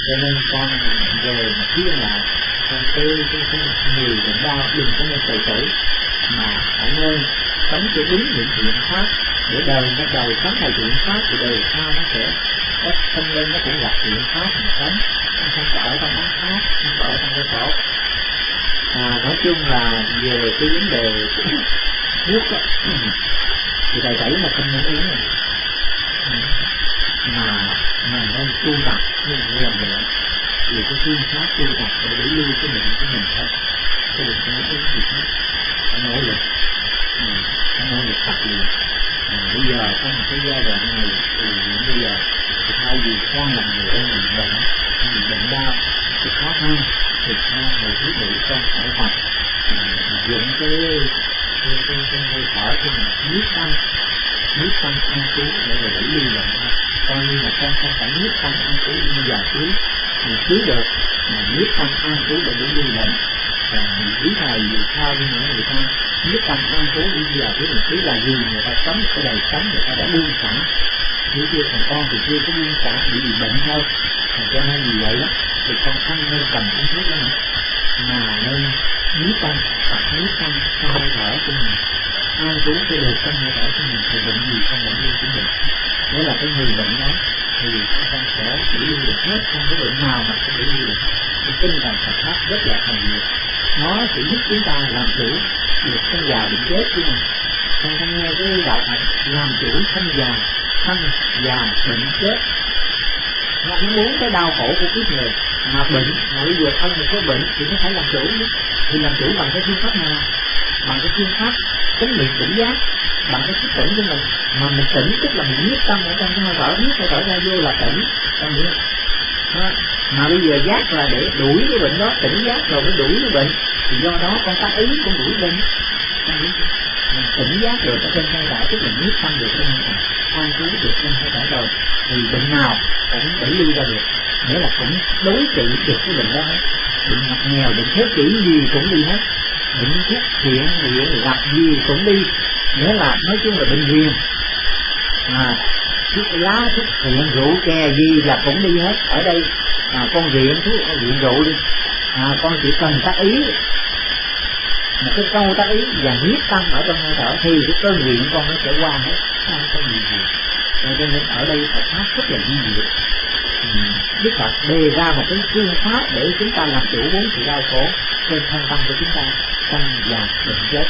Cho nên con về mà khuyên lại con cái người bệnh đau đừng có nên tự tử, mà phải nên sống cho đúng những thiện pháp, để đời nó đầu sống là thiện pháp thì đời sau nó sẽ có sinh lên, nó cũng gặp thiện pháp mà sống, nó không ở trong ác pháp, không ở trong cái khổ. Nói chung là về cái vấn đề nước đó, thì thầy thấy là không nên uống này, mà nên tu tập như là nữa, vì cái phương pháp tu tập để đẩy lui cái bệnh của mình thôi, chứ đừng có uống gì hết. Phải nỗ lực, tập luyện. Bây giờ trong một cái giai đoạn này thì bây giờ thì thay vì con là người đang bị bệnh đau, thì khó khăn thì thầy thiết bị con phải tập dùng cái hơi thở của mình, niết tâm an trú để đẩy lui bệnh thôi. Coi như là con không phải niết tâm an trú như giờ cứu được, mà niết tâm an trú để đẩy lui bệnh. Quý thầy dù sao đi nữa người ta niết tâm an trú đi giờ với mình biết là gì, người ta sống một cái đời sống người ta đã buông xả, chứ chưa còn con thì chưa có buông xả, bị bệnh thôi. Cho nên vì vậy đó thì con không nên cầm uống thuốc đó nữa, mà nên niết tâm, tập niết tâm trong hơi thở của mình, an trú cái được trong hơi thở của mình, thì bệnh gì không bệnh luôn của mình. Đó là cái người bệnh đó thì con sẽ xử lý được hết, không có bệnh nào mà có thể đi được. Cái tinh thần Phật pháp rất là thần diệu, nó sẽ giúp chúng ta làm chủ được thân già bệnh chết của mình. Con không nghe cái đạo Phật làm chủ thân già bệnh chết, nó muốn cái đau khổ của kiếp người mà bệnh, mà bây giờ thân mình có bệnh thì nó phải làm chủ nữa. Thì làm chủ bằng cái phương pháp nào? Bằng cái phương pháp chánh niệm tỉnh giác, bằng cái thức tỉnh của mình. Mà mình tỉnh tức là mình niết tâm ở trong cái hơi thở, niết hơi thở ra vô là tỉnh, con hiểu không? Mà bây giờ giác là để đuổi cái bệnh đó, tỉnh giác rồi mới đuổi cái bệnh, thì do đó con tác ý con đuổi bệnh. Mình tỉnh giác được ở trên hơi thở tức là niết tâm được trên hơi thở, an trú được trên hơi thở rồi, thì bệnh nào cũng đẩy lui ra được, nghĩa là cũng đối trị được cái bệnh đó hết. Bệnh ngặt nghèo, bệnh thế kỷ gì cũng đi hết, bệnh thuốc thiện thì gặp gì cũng đi, nghĩa là nói chung là bệnh viện, thuốc lá, thuốc thiện, rượu chè gì là cũng đi hết. Ở đây con viện thuốc, viện rượu đi, con chỉ cần tác ý một cái câu tác ý và niết tâm ở trong hơi thở thì cái cơn nghiện con nó sẽ qua hết, không có gì gì. Cho nên ở đây Phật pháp rất là vi diệu. Đức Phật đề ra một cái phương pháp để chúng ta làm chủ bốn sự đau khổ trên thân tâm của chúng ta, sanh già bệnh chết.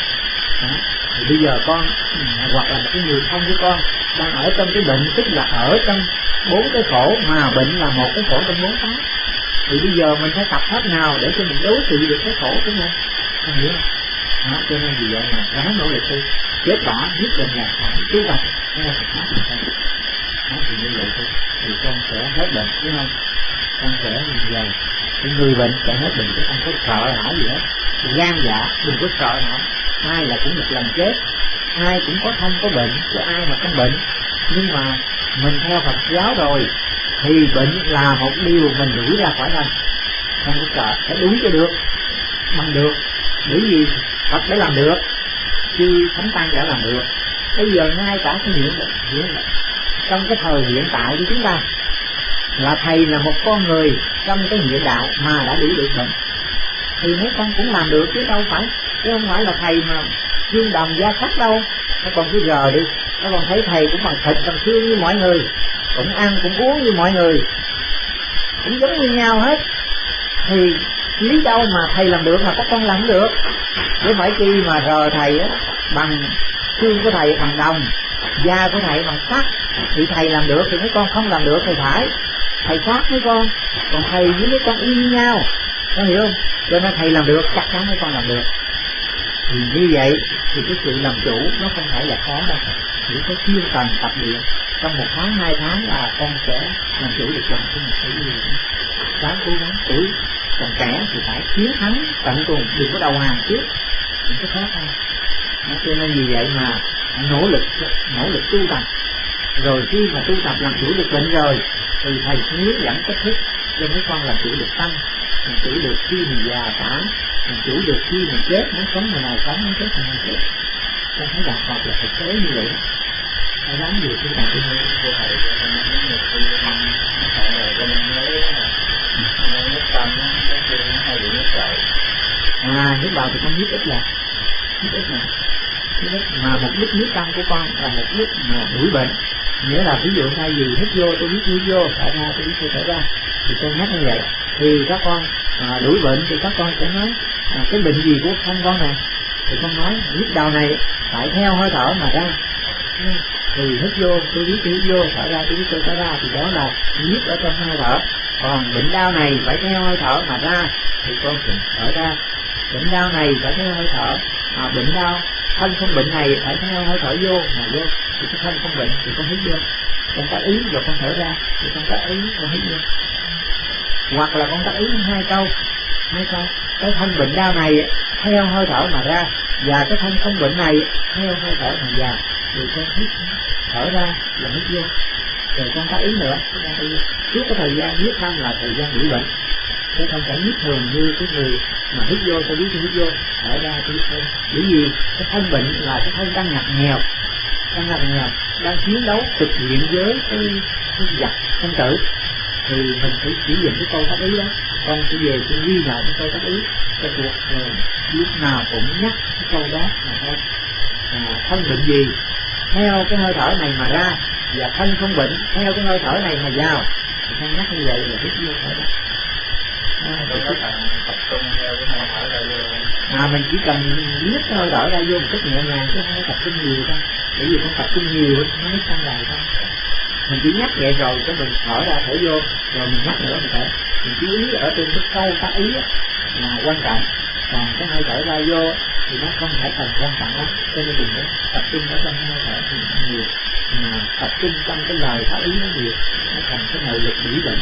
Thì bây giờ con hoặc là một cái người thân của con đang ở trong cái bệnh, tức là ở trong bốn cái khổ, mà bệnh là một cái khổ trong bốn cái. Thì bây giờ mình phải tập pháp nào để cho mình đối trị được cái khổ của mình, con hiểu không? Cho nên vì vậy là ráng nỗ lực đi, kết quả nhất định là phải tu tập theo Phật pháp này thôi. Thì như vậy thôi thì con sẽ hết bệnh, đúng không? Con sẽ về cái người bệnh sẽ hết bệnh, chứ không có sợ hãi gì hết. Gan dạ đừng có sợ hãi, ai là cũng một lần chết, ai cũng có thân có bệnh, chứ ai mà không bệnh. Nhưng mà mình theo Phật giáo rồi thì bệnh là một điều mình đuổi ra khỏi thân, không có sợ, phải đuổi cho được, bằng được. Bởi vì Phật đã làm được, chứ Thánh Tăng đã làm được. Bây giờ ngay cả cái hiện trong cái thời hiện tại của chúng ta là thầy là một con người trong cái hiện đạo mà đã đuổi được bệnh, thì mấy con cũng làm được chứ đâu phải, chứ không phải là thầy mà dương đồng gia sắc đâu. Các con cứ giờ đi, các con thấy thầy cũng bằng thịt bằng xương như mọi người, cũng ăn cũng uống như mọi người, cũng giống như nhau hết. Thì lý đâu mà thầy làm được mà các con làm được? Chứ phải chi mà rờ thầy á, bằng xương của thầy bằng đồng, da của thầy bằng sắt, thì thầy làm được thì mấy con không làm được thì phải. Thầy khác mấy con, còn thầy với mấy con y như nhau, con hiểu không? Cho nên thầy làm được, chắc chắn mấy con làm được. Thì như vậy thì cái sự làm chủ nó không phải là khó đâu, chỉ có chuyên cần tập luyện. Trong 1 tháng 2 tháng là con sẽ làm chủ được lòng của mình. Phải như vậy, ráng cố gắng. Tuổi còn trẻ thì phải chiến thắng tận cùng, đừng có đầu hàng trước những cái khó khăn. Cho nên vì vậy mà nỗ lực tu tập, rồi khi mà tu tập làm chủ được bệnh rồi thì thầy sẽ hướng dẫn cách thức cho mấy con làm chủ được tâm, làm chủ được khi mình già cả, làm chủ được khi mình chết, muốn sống ngày nào sống, muốn chết ngày nào chết. Con thấy đạt học là thực tế như vậy. Phải dám điều tu tập như vậy. Nước bào thì con hít ít là mà mục đích hít tâm của con là mục đích mà đuổi bệnh. Nghĩa là ví dụ thay vì hít vô tôi biết hít vô, thở ra tôi biết tôi thở ra, thì con nhắc như vậy. Thì các con đuổi bệnh thì các con sẽ nói cái bệnh gì của con này, thì con nói hít đầu này phải theo hơi thở mà ra. Thì hít vô tôi biết tôi hít vô, thở ra tôi biết tôi thở ra, thì đó là hít ở trong hơi thở. Còn bệnh đau này phải theo hơi thở mà ra, thì con thở ra. Bệnh đau này phải theo hơi thở, bệnh đau thân không bệnh này phải theo hơi thở vô mà vô, thì cái thân không bệnh thì con hít vô, con tác ý rồi con thở ra, thì con tác ý con hít vô. Hoặc là con tác ý hai câu, cái thân bệnh đau này theo hơi thở mà ra, và cái thân không bệnh này theo hơi thở mà vào, thì con hít thở ra là hít vô, rồi con tác ý nữa. Trước cái thời gian hít tâm là thời gian bị bệnh, chứ không phải hít thường như cái người mà hít vô tôi biết tôi hít vô, thở ra tôi hít vô. Bởi vì cái thân bệnh là cái thân đang ngặt nghèo, đang chiến đấu thực hiện với cái giặc sinh tử, thì mình phải sử dụng cái câu tác ý đó. Con sẽ về tôi ghi lại cái câu tác ý, cái cuộc lúc nào cũng nhắc cái câu đó mà thôi. Thân bệnh gì theo cái hơi thở này mà ra, và thân không bệnh theo cái hơi thở này mà vào, thì con nhắc như vậy là hít vô thở ra. Mình chỉ cần liếc cái hơi thở ra vô một cách nhẹ nhàng, chứ không có tập trung nhiều đâu. Bởi vì con tập trung nhiều nó mới tăng đài thôi. Mình chỉ nhắc vậy rồi cái mình thở ra thở vô, rồi mình nhắc nữa mình thở. Mình chú ý ở trên cái câu tác ý là quan trọng. Còn cái hơi thở ra vô thì nó không phải cần quan trọng lắm, cho nên mình tập trung ở trong hơi thở thì nhiều, mà tập trung trong cái lời tác ý nó nhiều, nó thành cái nội lực đuổi bệnh.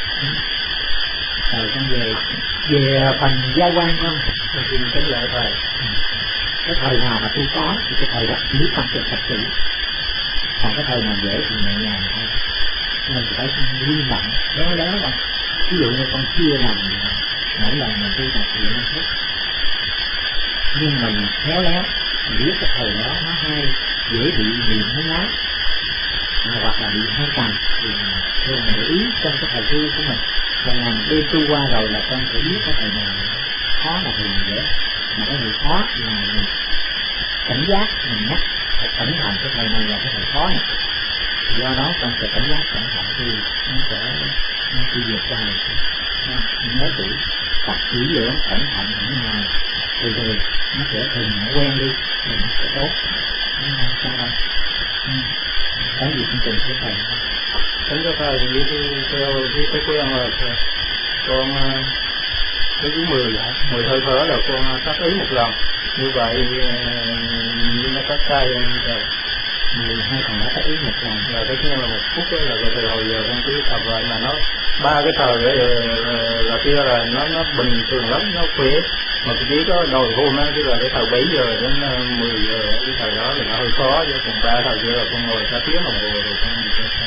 Rồi con về phần gia quan con thì mình sẽ lợi thời. Cái thời nào mà tôi có thì cái thời đó nếu không được thật sự, còn cái thời nào dễ thì nhẹ nhàng thôi. Mình phải liên động đó là ví dụ như con chưa làm mỗi lần mình tu tập thì nó hết, nhưng mình khéo léo mình biết cái thời đó nó hay dễ bị niệm hay lá, hoặc là bị hai tầm, thì thường mình để ý trong cái thời tu của mình. Còn làm đêm tu qua rồi là con sẽ biết cái thời nào khó là thời nào dễ, mà cái gì khó là mình cảnh giác, mình nhắc phải cẩn thận cái thời này là cái thời khó này. Do đó con sẽ cảnh giác cẩn thận thì nó sẽ vượt qua được. Nhớ kỹ tập kỹ lưỡng cẩn thận những ngày từ từ nó sẽ thường nó quen đi thì nó sẽ tốt. Nó không sao đâu. Có gì cũng tình của thầy không? Đúng cái thầy thì theo cái quen là con cái thứ 10 hơi thở là con tác ý một lần, như vậy như nó tác sai rồi 12 thằng đã tác ý một lần, là cái là 1 phút đó là từ hồi giờ con cứ tập vậy, mà nó 3 cái thời là kia là nó bình thường lắm, nó khỏe, mà chỉ có đòi hôm á, tức là cái thời 7 giờ đến 10 giờ cái thời đó thì nó hơi khó, chứ còn 3 thời kia là con ngồi cả tiếng đồng hồ rồi con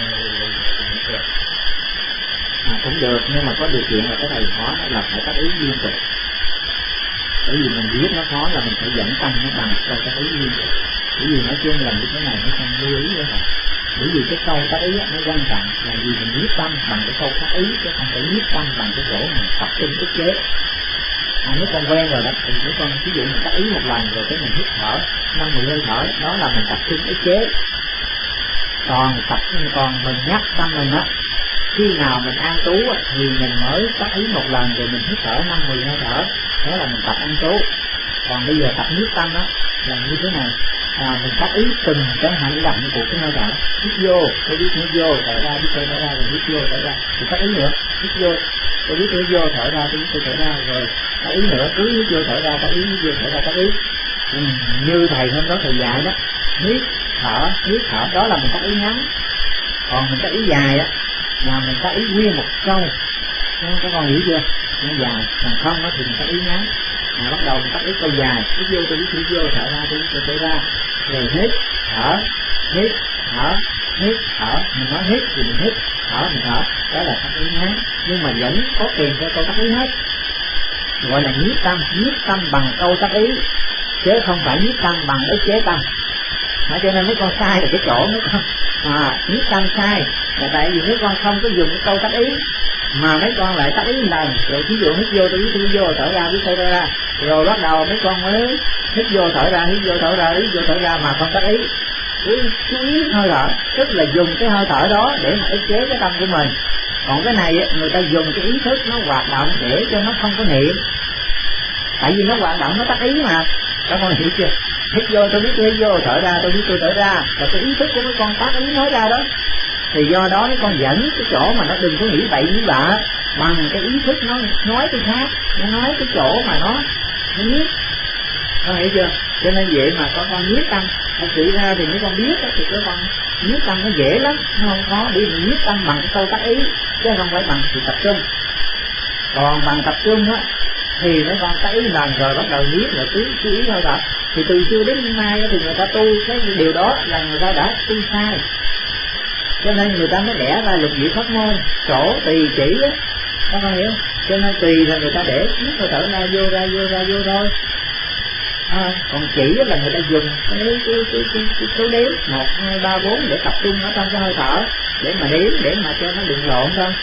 cũng được, nhưng mà có điều kiện là cái thời khó là phải tác ý liên tục. Bởi vì mình biết nó khó là mình phải dẫn tâm nó bằng câu tác ý liên tục. Bởi vì nói chung là như thế này nó không lưu ý nữa rồi. Bởi vì cái câu tác ý nó quan trọng là vì mình biết tâm bằng cái câu tác ý, chứ không phải biết tâm bằng cái chỗ mình tập trung ức chế. Nếu con quen rồi đó thì nếu con ví dụ mình tác ý một lần rồi cái mình hít thở 5-10 hơi thở, đó là mình tập trung ức chế. Còn mình nhắc tâm mình á, khi nào mình an trú thì mình mới tác ý một lần rồi mình hít thở 5-10 hơi thở, đó là mình tập an trú. Còn bây giờ tập nhiếp tâm đó là như thế này, mình tác ý từng cái hành động của cái hơi thở. Hít vô tôi biết hít vô, thở ra biết tôi thở ra, rồi hít vô thở ra, thì tác ý nữa, hít vô tôi biết tôi hít vô, thở ra tôi biết tôi thở ra, rồi tác ý nữa, cứ hít vô thở ra, tác ý hít vô thở ra, tác ý. Như thầy hôm đó thầy dạy đó, hít thở đó là mình tác ý ngắn. Còn mình tác ý dài á là mình tác ý nguyên một câu, các con hiểu chưa? Nó dài, còn không á thì mình tác ý ngắn. Bắt đầu mình tác ý câu dài, hít vô tôi biết hít vô, thở ra tôi biết tôi thở ra, rồi hít thở, mình nói hít thì mình hít, thở mình thở, đó là tác ý ngắn, nhưng mà vẫn có kèm theo câu tác ý hết, gọi là nhiếp tâm bằng câu tác ý, chứ không phải nhiếp tâm bằng ức chế tâm. Cho nên mấy con sai là cái chỗ mấy con nhiếp tâm sai là tại vì mấy con không có dùng cái câu tác ý, mà mấy con lại tác ý lần, rồi ví dụ hít vô tôi vô, thở ra tôi thở ra, rồi bắt đầu mấy con mới hít vô thở ra, hít vô thở ra, hít vô thở ra mà không tác ý, cứ chú ý hơi thở, tức là dùng cái hơi thở đó để mà ức chế cái tâm của mình. Còn cái này người ta dùng cái ý thức nó hoạt động để cho nó không có niệm, tại vì nó hoạt động nó tác ý mà, các con hiểu chưa? Hít vô tôi biết tôi hít vô, thở ra tôi biết tôi thở ra, là cái ý thức của mấy con tác ý nói ra đó. Thì do đó mấy con dẫn cái chỗ mà nó đừng có nghĩ bậy nghĩ bạ, bằng cái ý thức nó nói cái khác, nó nói cái chỗ mà nó biết, con hiểu chưa? Cho nên vậy mà có con nhiếp tâm, thật sự ra thì mấy con biết đó, thì các con nhiếp tâm nó dễ lắm, nó không khó, bởi vì nhiếp tâm bằng cái câu tác ý, chứ không phải bằng sự tập trung. Còn bằng tập trung á thì mấy con tác ý lần rồi bắt đầu nhiếp là cứ chú ý thôi. Thì từ xưa đến nay thì người ta tu cái điều đó là người ta đã tu sai, cho nên người ta mới đẻ ra lục diệu pháp môn, chỗ tùy chỉ á, các con hiểu? Cho nên tùy là người ta để nhiếp hơi thở ra vô thôi. Còn chỉ là người ta dùng cái số đếm 1, 2, 3, 4 để tập trung ở trong cái hơi thở, để mà đếm, để mà cho nó đừng lộn thôi.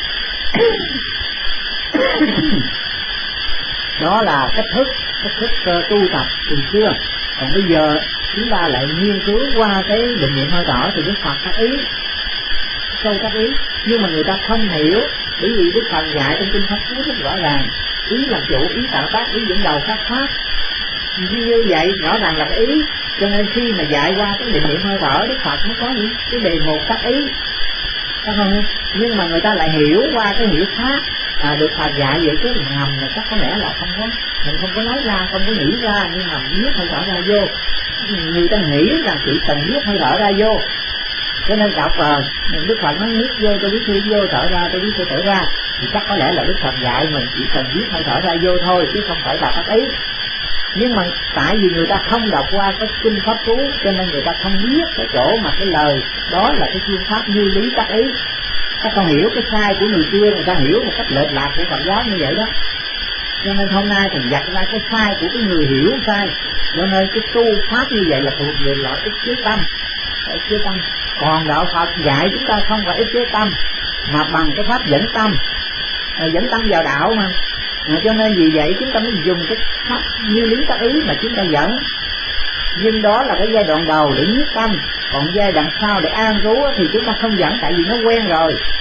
Đó là cách thức tu tập từ xưa. Còn bây giờ chúng ta lại nghiên cứu qua cái định niệm hơi thở thì Đức Phật tác ý, câu tác ý, nhưng mà người ta không hiểu, bởi vì Đức Phật dạy trong kinh Pháp Cú rất rõ ràng, ý làm chủ, ý tạo tác, ý dẫn đầu các pháp. Như vậy rõ ràng là ý, cho nên khi mà dạy qua cái định niệm hơi thở, Đức Phật nó có những cái đề mục tác ý, không? Nhưng mà người ta lại hiểu qua cái hiểu khác, được Phật dạy vậy chứ ngầm là chắc có lẽ là không có, mình không có nói ra, không có nghĩ ra, nhưng mà biết hơi thở ra vô, người ta nghĩ rằng chỉ cần biết hơi thở ra vô, cho nên đọc Đức Phật nói biết vô tôi biết tôi vô, thở ra tôi biết tôi thở ra, thì chắc có lẽ là Đức Phật dạy mình chỉ cần biết hơi thở ra vô thôi, chứ không phải là tác ý. Nhưng mà tại vì người ta không đọc qua cái kinh Pháp Cú, cho nên người ta không biết cái chỗ mà cái lời đó là cái phương pháp như lý tác ý. Các con hiểu cái sai của người xưa, người ta hiểu một cách lệch lạc của Phật giáo như vậy đó. Cho nên hôm nay thì dạch ra cái sai của cái người hiểu sai. Cho nên cái tu pháp như vậy là thuộc về loại ức chế tâm, ức chế tâm. Còn đạo Phật dạy chúng ta không phải ức chế tâm, mà bằng cái pháp dẫn tâm, dẫn tâm vào đạo mà. Cho nên vì vậy chúng ta mới dùng cái pháp như lý tác ý mà chúng ta dẫn. Nhưng đó là cái giai đoạn đầu để nhiếp tâm, còn giai đoạn sau để an trú thì chúng ta không dẫn, tại vì nó quen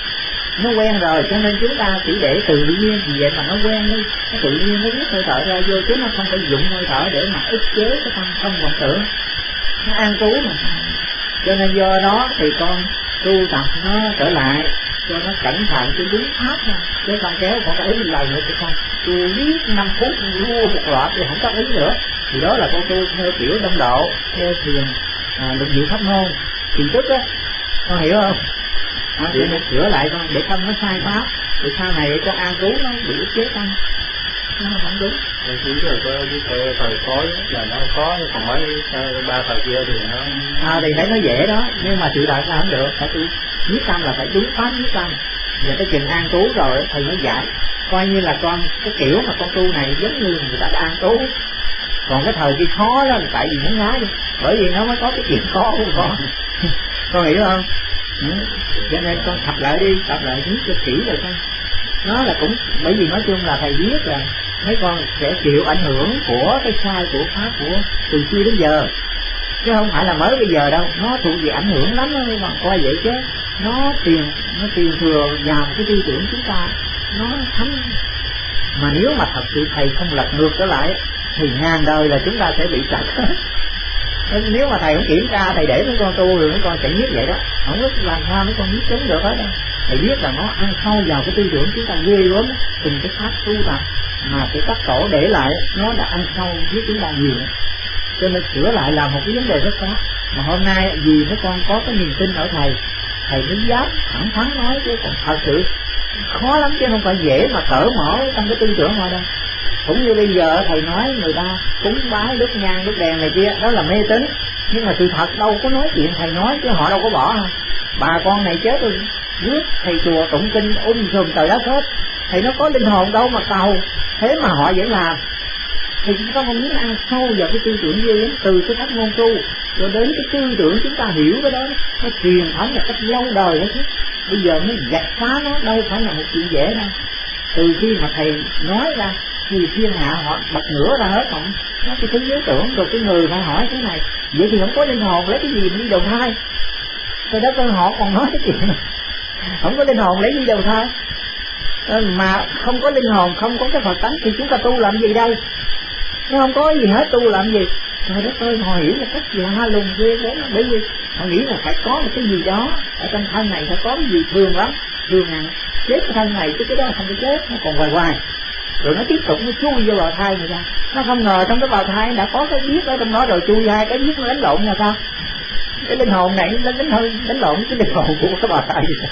rồi, cho nên chúng ta chỉ để tự nhiên, vì vậy mà nó quen đi, nó tự nhiên nó biết hơi thở ra vô, chứ nó không phải dụng hơi thở để mà ức chế cái tâm không vọng tưởng, nó an trú mà. Cho nên do đó thì con tu tập nó trở lại cho nó cẩn thận cho đúng pháp nha, chứ không kéo con cái ý lần nữa thì con tu biết 5 phút lua một loạt thì không có ý nữa. Thì đó là con tu theo kiểu đông độ, theo thiền lục diệu pháp môn, thì tức á, con hiểu không? Để nó sửa lại con để không nó sai pháp, thì sau này con an trú nó bị ức chế tâm, nó không đúng. Chỉ rồi có cái thời khối là nó có, còn mấy ba thời kia thì nó thì thấy nó dễ đó, nhưng mà sự thật là không được, phải tu nhiếp tâm là phải đúng pháp nhiếp tâm. Và cái chừng an trú rồi thầy mới dạy, coi như là con cái kiểu mà con tu này giống như người ta đã an trú. Còn cái thời kia khó đó là tại vì nó nói đi, bởi vì nó mới có cái chuyện khó của con hiểu không? Cho nên con tập lại đi, tập lại biết cho kỹ rồi con. Nó là cũng bởi vì nói chung là thầy biết là mấy con sẽ chịu ảnh hưởng của cái sai của pháp của từ xưa đến giờ, chứ không phải là mới bây giờ đâu. Nó thuộc về ảnh hưởng lắm đó, mà coi vậy chứ nó truyền thừa vào cái tư tưởng chúng ta, nó thấm. Mà nếu mà thật sự thầy không lật ngược trở lại thì ngàn đời là chúng ta sẽ bị trật. Nếu mà thầy không kiểm tra, thầy để mấy con tu rồi mấy con sẽ biết vậy đó, không biết làm sao mấy con biết chống được hết đâu. Thầy biết là nó ăn sâu vào cái tư tưởng chúng ta ghê gớm, từng cái pháp tu tập mà cái các tổ để lại nó đã ăn sâu với chúng ta nhiều. Cho nên sửa lại là một cái vấn đề rất khó. Mà hôm nay vì mấy con có cái niềm tin ở thầy mới dám thẳng thắn nói, chứ còn thật sự khó lắm, chứ không phải dễ mà cởi mở trong cái tư tưởng họ đâu. Cũng như bây giờ thầy nói người ta cúng bái đốt nhang đốt đèn này kia, đó là mê tín, nhưng mà sự thật đâu có nói chuyện thầy nói, chứ họ đâu có bỏ. Bà con này chết rồi rước thầy chùa tụng kinh sùm trời đất hết, thầy nó có linh hồn đâu mà cầu, thế mà họ vẫn làm. Thì chúng ta không muốn ăn sâu vào cái tư tưởng gì, từ cái pháp môn tu rồi đến cái tư tưởng chúng ta hiểu cái đó, nó truyền thống một cách lâu đời hết. bây giờ mới gạch phá nó đâu phải là một chuyện dễ đâu. Từ khi mà thầy nói ra thì thiên hạ họ bật ngửa ra hết, không nó cái thế giới tưởng. Rồi cái người phải hỏi thế này, vậy thì không có linh hồn lấy cái gì đi đầu thai? Rồi đó họ còn nói cái chuyện không có linh hồn lấy đi đầu thai, mà không có linh hồn, không có cái Phật tánh thì chúng ta tu làm gì đây? Nó không có gì hết, tu làm gì? Trời đất ơi, họ hiểu một cách lạ lùng ghê gớm. Bởi vì họ nghĩ là phải có một cái gì đó ở trong thân này, phải có cái gì thường lắm, thường là chết cái thân này chứ cái đó không có chết, nó còn hoài hoài. Rồi nó tiếp tục nó chui vô bào thai người ta. Nó không ngờ trong cái bào thai đã có cái biết ở trong đó rồi, chui hai cái biết nó đánh lộn là sao? Cái linh hồn này nó đánh lộn cái linh hồn của cái bào thai vậy.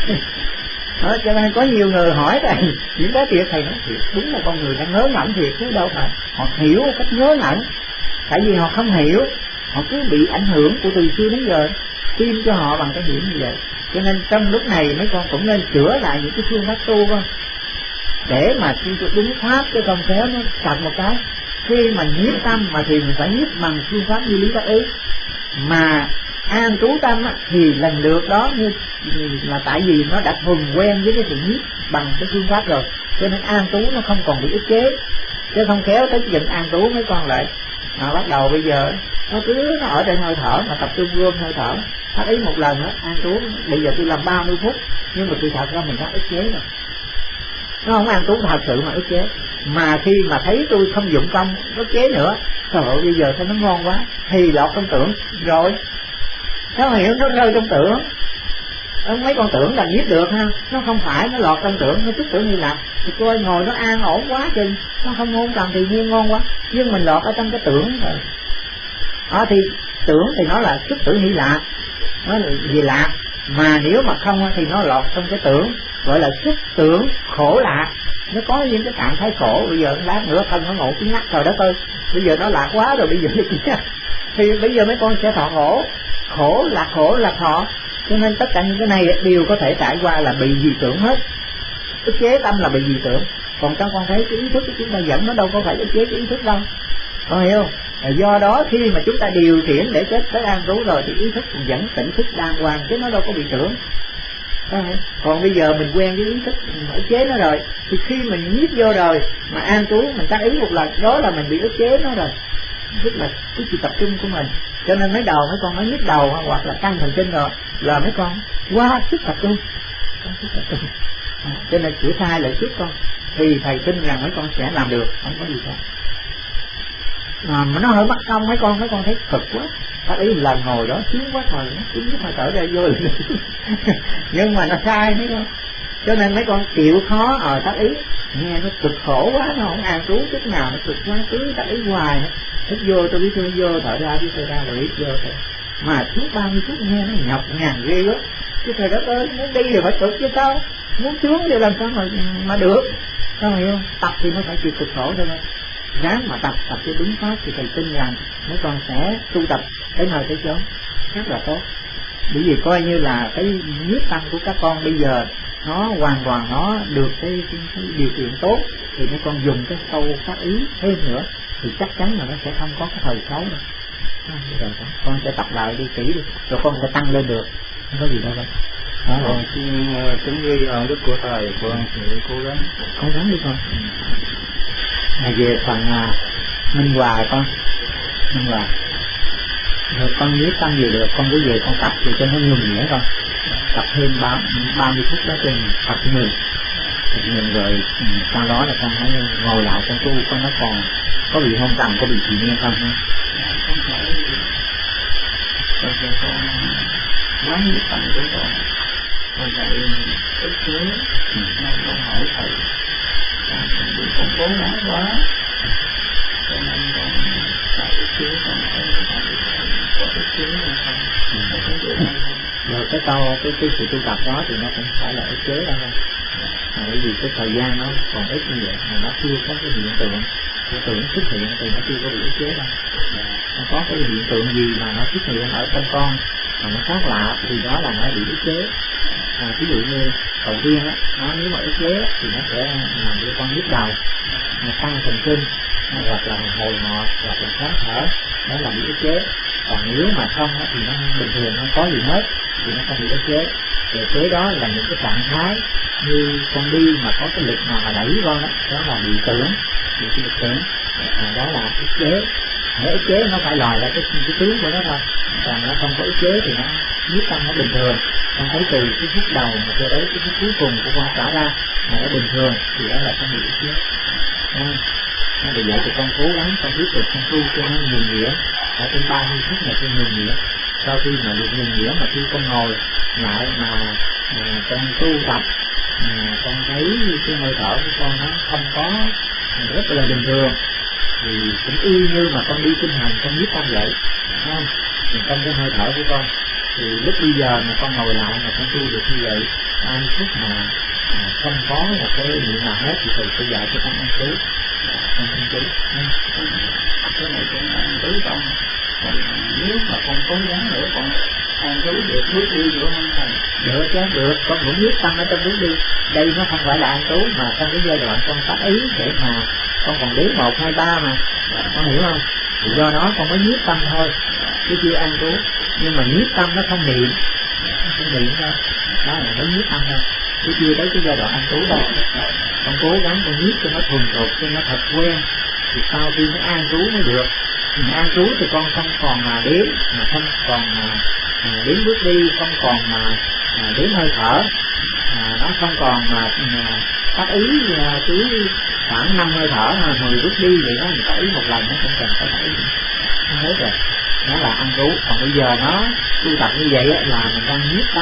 Đó, cho nên có nhiều người hỏi thầy những cái thiệt, thầy nói thiệt, đúng là con người đang ngớ ngẩn thiệt chứ đâu phải. Họ hiểu một cách ngớ ngẩn, tại vì họ không hiểu, họ cứ bị ảnh hưởng của từ xưa đến giờ tin cho họ bằng cái hiểu như vậy. Cho nên trong lúc này mấy con cũng nên sửa lại những cái phương pháp tu con, để mà đúng pháp cái con khéo nó chặt một cái. Khi mà nhiếp tâm mà thì mình phải nhiếp bằng phương pháp như lý tác ý, mà an trú tâm á, thì lần lượt đó như là tại vì nó đã thuần quen với cái sự nhiếp bằng cái phương pháp rồi, cho nên an trú nó không còn bị ức chế. Chứ không khéo tới dừng an trú mấy con lại bắt đầu bây giờ nó cứ nó ở trên hơi thở mà tập trung gom hơi thở, phát ý một lần đó an trú. Bây giờ tôi làm 30 phút nhưng mà tôi thật ra mình đã ức chế rồi, nó không an trú thật sự mà ức chế. Mà khi mà thấy tôi không dụng công ức chế nữa, trời ơi bây giờ sao nó ngon quá, thì lọt trong tưởng rồi. Sao hiểu nó rơi trong tưởng. Mấy con tưởng là nhiếp được ha, nó không phải, nó lọt trong tưởng, nó chút tưởng như là thì coi ngồi nó an ổn quá chừng, nó không ngon cần thì nhiên ngon quá, nhưng mình lọt ở trong cái tưởng rồi. Thì tưởng thì nó là xuất tưởng hỷ lạc, nó là gì lạc, mà nếu mà không thì nó lọt trong cái tưởng, gọi là xuất tưởng khổ lạc. Nó có những cái trạng thái khổ, bây giờ lát nữa thân nó ngộ tiếng ngắt, trời đất ơi bây giờ nó lạc quá rồi, bây giờ thì bây giờ mấy con sẽ thọ khổ lạc thọ. Cho nên tất cả những cái này đều có thể trải qua là bị dị tưởng hết. Ức chế tâm là bị dị tưởng. Còn các con thấy cái ý thức của chúng ta dẫn nó đâu có phải ức chế cái ý thức đâu, con hiểu không? Do đó khi mà chúng ta điều khiển để chết tới an trú rồi thì ý thức vẫn tỉnh thức đàng hoàng, chứ nó đâu có bị tưởng. Còn bây giờ mình quen với ý thức ức chế nó rồi, thì khi mình nhiếp vô rồi mà an trú mình tác ý một lần, đó là mình bị ức chế nó rồi, tức là cái sự tập trung của mình. Cho nên mấy con nói nhức đầu hoặc là căng thần kinh rồi là mấy con quá sức tập trung. Cho nên sửa sai lại trước con thì thầy tin rằng mấy con sẽ làm được, không có gì cả. Mà nó hơi mất công mấy con thấy cực quá, tác ý lần ngồi đó sướng quá thời, nó sướng quá thở ra vô liền. Nhưng mà nó sai mấy con. Cho nên mấy con chịu khó tác ý, nghe nó cực khổ quá, nó không an trú chút nào, nó cực quá, cứ tác ý hoài. Hít vô tôi biết tôi vô, thở ra biết tôi ra, rồi hít vô thôi. Mà suốt 30 phút nghe nó nhọc nhằn ghê quá. Chứ trời đất ơi, muốn đi thì phải cực chứ sao, muốn sướng thì làm sao mà được. Sao hiểu không? Tập thì nó phải chịu cực khổ thôi. Ráng mà tập cho đúng pháp thì thầy tin rằng mấy con sẽ tu tập đến nơi tới chốn rất là tốt. Bởi vì coi như là cái nhiếp tâm của các con bây giờ nó hoàn toàn nó được cái điều kiện tốt, thì mấy con dùng cái câu pháp ý thêm nữa thì chắc chắn là nó sẽ không có cái thời xấu đâu. Rồi con sẽ tập lại đi kỹ đi, rồi con sẽ tăng lên được, không có gì đâu. Con xin kính ghi ơn đức của thầy, con sẽ cố gắng đi con. Về phần Minh Hòa con, Minh Hòa rồi con nhiếp tâm gì được, con cứ về con tập thì cho nó nhuần nhuyễn con, tập thêm 30 phút đó trên tập mình rồi sau đó là con hãy ngồi lại con tu, con nó còn có bị hôn trầm, có bị gì nghe không ha? Con phải con quán nhiếp tâm của con phải ức chế, nên con hỏi thầy con cố gắng quá, cho nên con phải ức chế, con hỏi thầy có ức chế hay không. Rồi cái sự tu tập đó thì nó cũng phải là ức chế đâu. Bởi vì cái thời gian nó còn ít như vậy mà nó chưa có cái hiện tượng xuất hiện thì nó chưa có bị ức chế đâu. Nó có cái hiện tượng gì mà nó xuất hiện ở trong con mà nó khác lạ thì đó là nó bị ức chế. Ví dụ như đầu tiên á, nó nếu mà ức chế thì nó sẽ làm cho con nhức đầu, tăng thần kinh, hoặc là hồi ngọt, hoặc là khó thở, đó là bị ức chế. Còn nếu mà không thì nó bình thường, không có gì hết thì nó không bị ức chế. Rồi kế đó là những cái trạng thái như con đi mà có cái lực nào mà đẩy con đó là bị tưởng, bị cái lực tưởng, đó là ức chế. Ức chế nó phải lòi ra cái tướng của nó thôi, còn nó không có ức chế thì nó nhiếp tâm nó bình thường. Con thấy từ cái phút đầu mà cho tới cái phút cuối cùng của con xả ra mà nó bình thường thì đó là không bị ức chế. Vì vậy thì con cố gắng con tiếp tục con tu cho nó nhiều nghĩa ở trên 30 phút này cho nhiều nghĩa. Sau khi mà được nhiều nghĩa mà khi con ngồi lại mà con tu tập, con thấy cái hơi thở của con nó không có rất là bình thường thì cũng y như mà con đi kinh hành con biết tâm vậy, đúng không? Thì trong cái hơi thở của con thì lúc bây giờ mà con ngồi lại mà con tu được như vậy 30 phút mà không có một cái niệm nào hết thì thầy sẽ dạy cho con ăn trú. Con ăn trú cái này con ăn trú con nếu mà con cố gắng để con ăn trú được bước đi được không thầy? Được chứ, được, con cũng biết tâm ở trong bước đi. Đây nó không phải là ăn trú mà trong cái giai đoạn con tác ý để mà con còn đếm 1, 2, 3 mà con hiểu không? Thì do đó con mới nhiếp tâm thôi chứ chưa ăn trú. Nhưng mà nhiếp tâm nó không niệm, không niệm thôi, đó là mới nhiếp tâm thôi chứ chưa tới cái giai đoạn ăn trú đâu. Con cố gắng con nhiếp cho nó thuần thục, cho nó thật quen thì sau khi nó an trú mới được. Mà an trú thì con không còn mà đếm, mà không còn mà đếm bước đi, không còn mà đếm hơi thở, nó không còn mà tác ý cứ khoảng 5 hơi thở mà 10 bước đi vậy đó, mình tác ý một lần nó không cần phải tác ý, không hết rồi. Nó là ăn trú. Còn bây giờ nó tu tập như vậy là mình đang nhiếp tâm,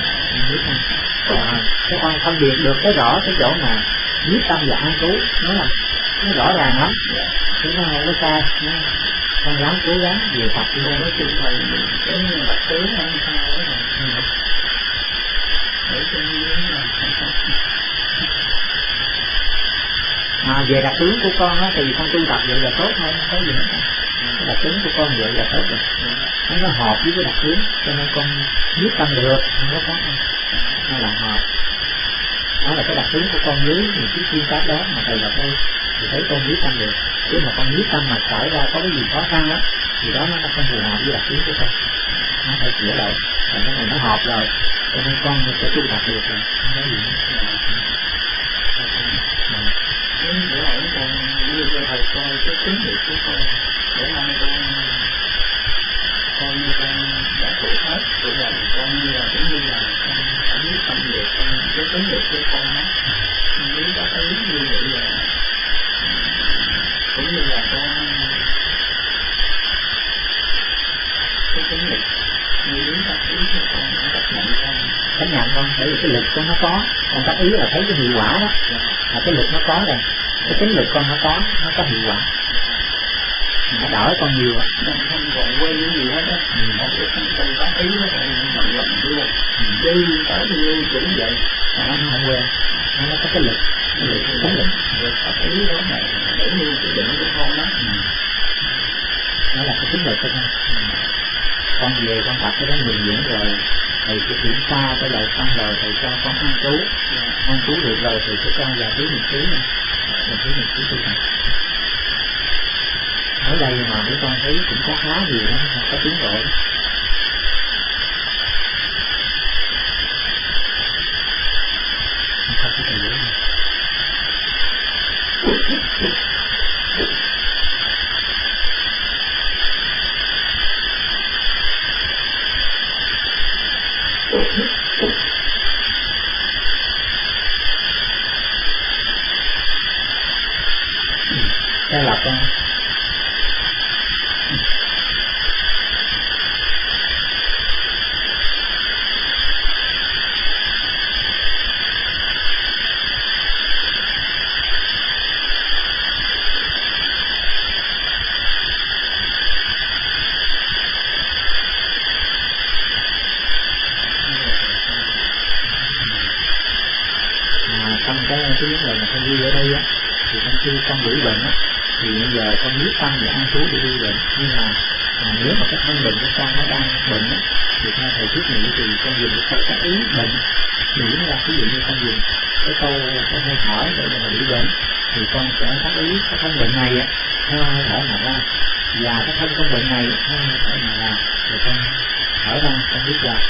các con phân biệt được cái rõ cái chỗ mà nhiếp tâm và an trú nó rõ ràng lắm, chứ nó không có sai. Con ráng cố gắng về tập đi con nói chung thầy cái đặc tướng ăn sao đó rồi để cho về đặc tướng của con á thì con tu tập vậy là tốt thôi, không có gì hết. Cái đặc tướng của con vậy là tốt rồi, nó hợp với cái đặc tướng cho nên con biết tâm được, không có khó khăn, nó là hợp. Đó là cái đặc tướng của con dưới những cái phương pháp đó mà thầy gặp đây thì thấy con biết tâm được. Chứ mà con biết tâm mà xảy ra có cái gì khó khăn á thì đó nó không phù hợp với đặc tướng của con, nó phải sửa lại. Còn cái này nó hợp rồi cho nên con sẽ tu tập được rồi, không có gì hết. Để hỏi con đưa cho thầy coi cái tính được của con để mai con như con đã thử hết rồi là con như là cũng như là con cảm biết tâm được cái tính được của con đó, nếu có thấy như vậy là cũng như là con cái tính lực như đến tác ý của con nó chấp nhận con bởi vì cái lực của nó có, con tác ý là thấy cái hiệu quả đó, là cái lực nó có rồi, cái tính lực con nó có hiệu quả, nó đỡ con nhiều á, không còn quên những gì hết á, còn cái không tác ý nó còn mạnh lắm luôn, đi tới như cũng vậy, nó không quên, nó có cái lực tính lực, tác ý đó này để như cái định của con đó, nó là cái tính lực của con về con tập cái đó nhiều diễn rồi thầy sẽ kiểm tra cái lời xong rồi thầy cho con ăn trú được rồi thầy sẽ cho vào thứ mình thứ tu tập. Ở đây mà mấy con thấy cũng có khá nhiều đó, không có tiến bộ. Không có thầy dễ này. Đây là con trong cái vấn đề mà con ghi ở đây á thì trong khi con bị bệnh á thì bây giờ con biết tâm và ăn trú để đi bệnh, nhưng mà nếu mà cái thân bệnh của con nó đang bệnh á thì theo thầy thiết nghĩ thì con dùng cái câu tác ý bệnh nghĩ ra, ví dụ như con dùng cái câu hơi thở để mà bị bệnh thì con sẽ tác ý cái thân bệnh này á theo hơi thở mà ra, và cái thân con bệnh này theo hơi thở mà ra, rồi con thở ra con biết ra,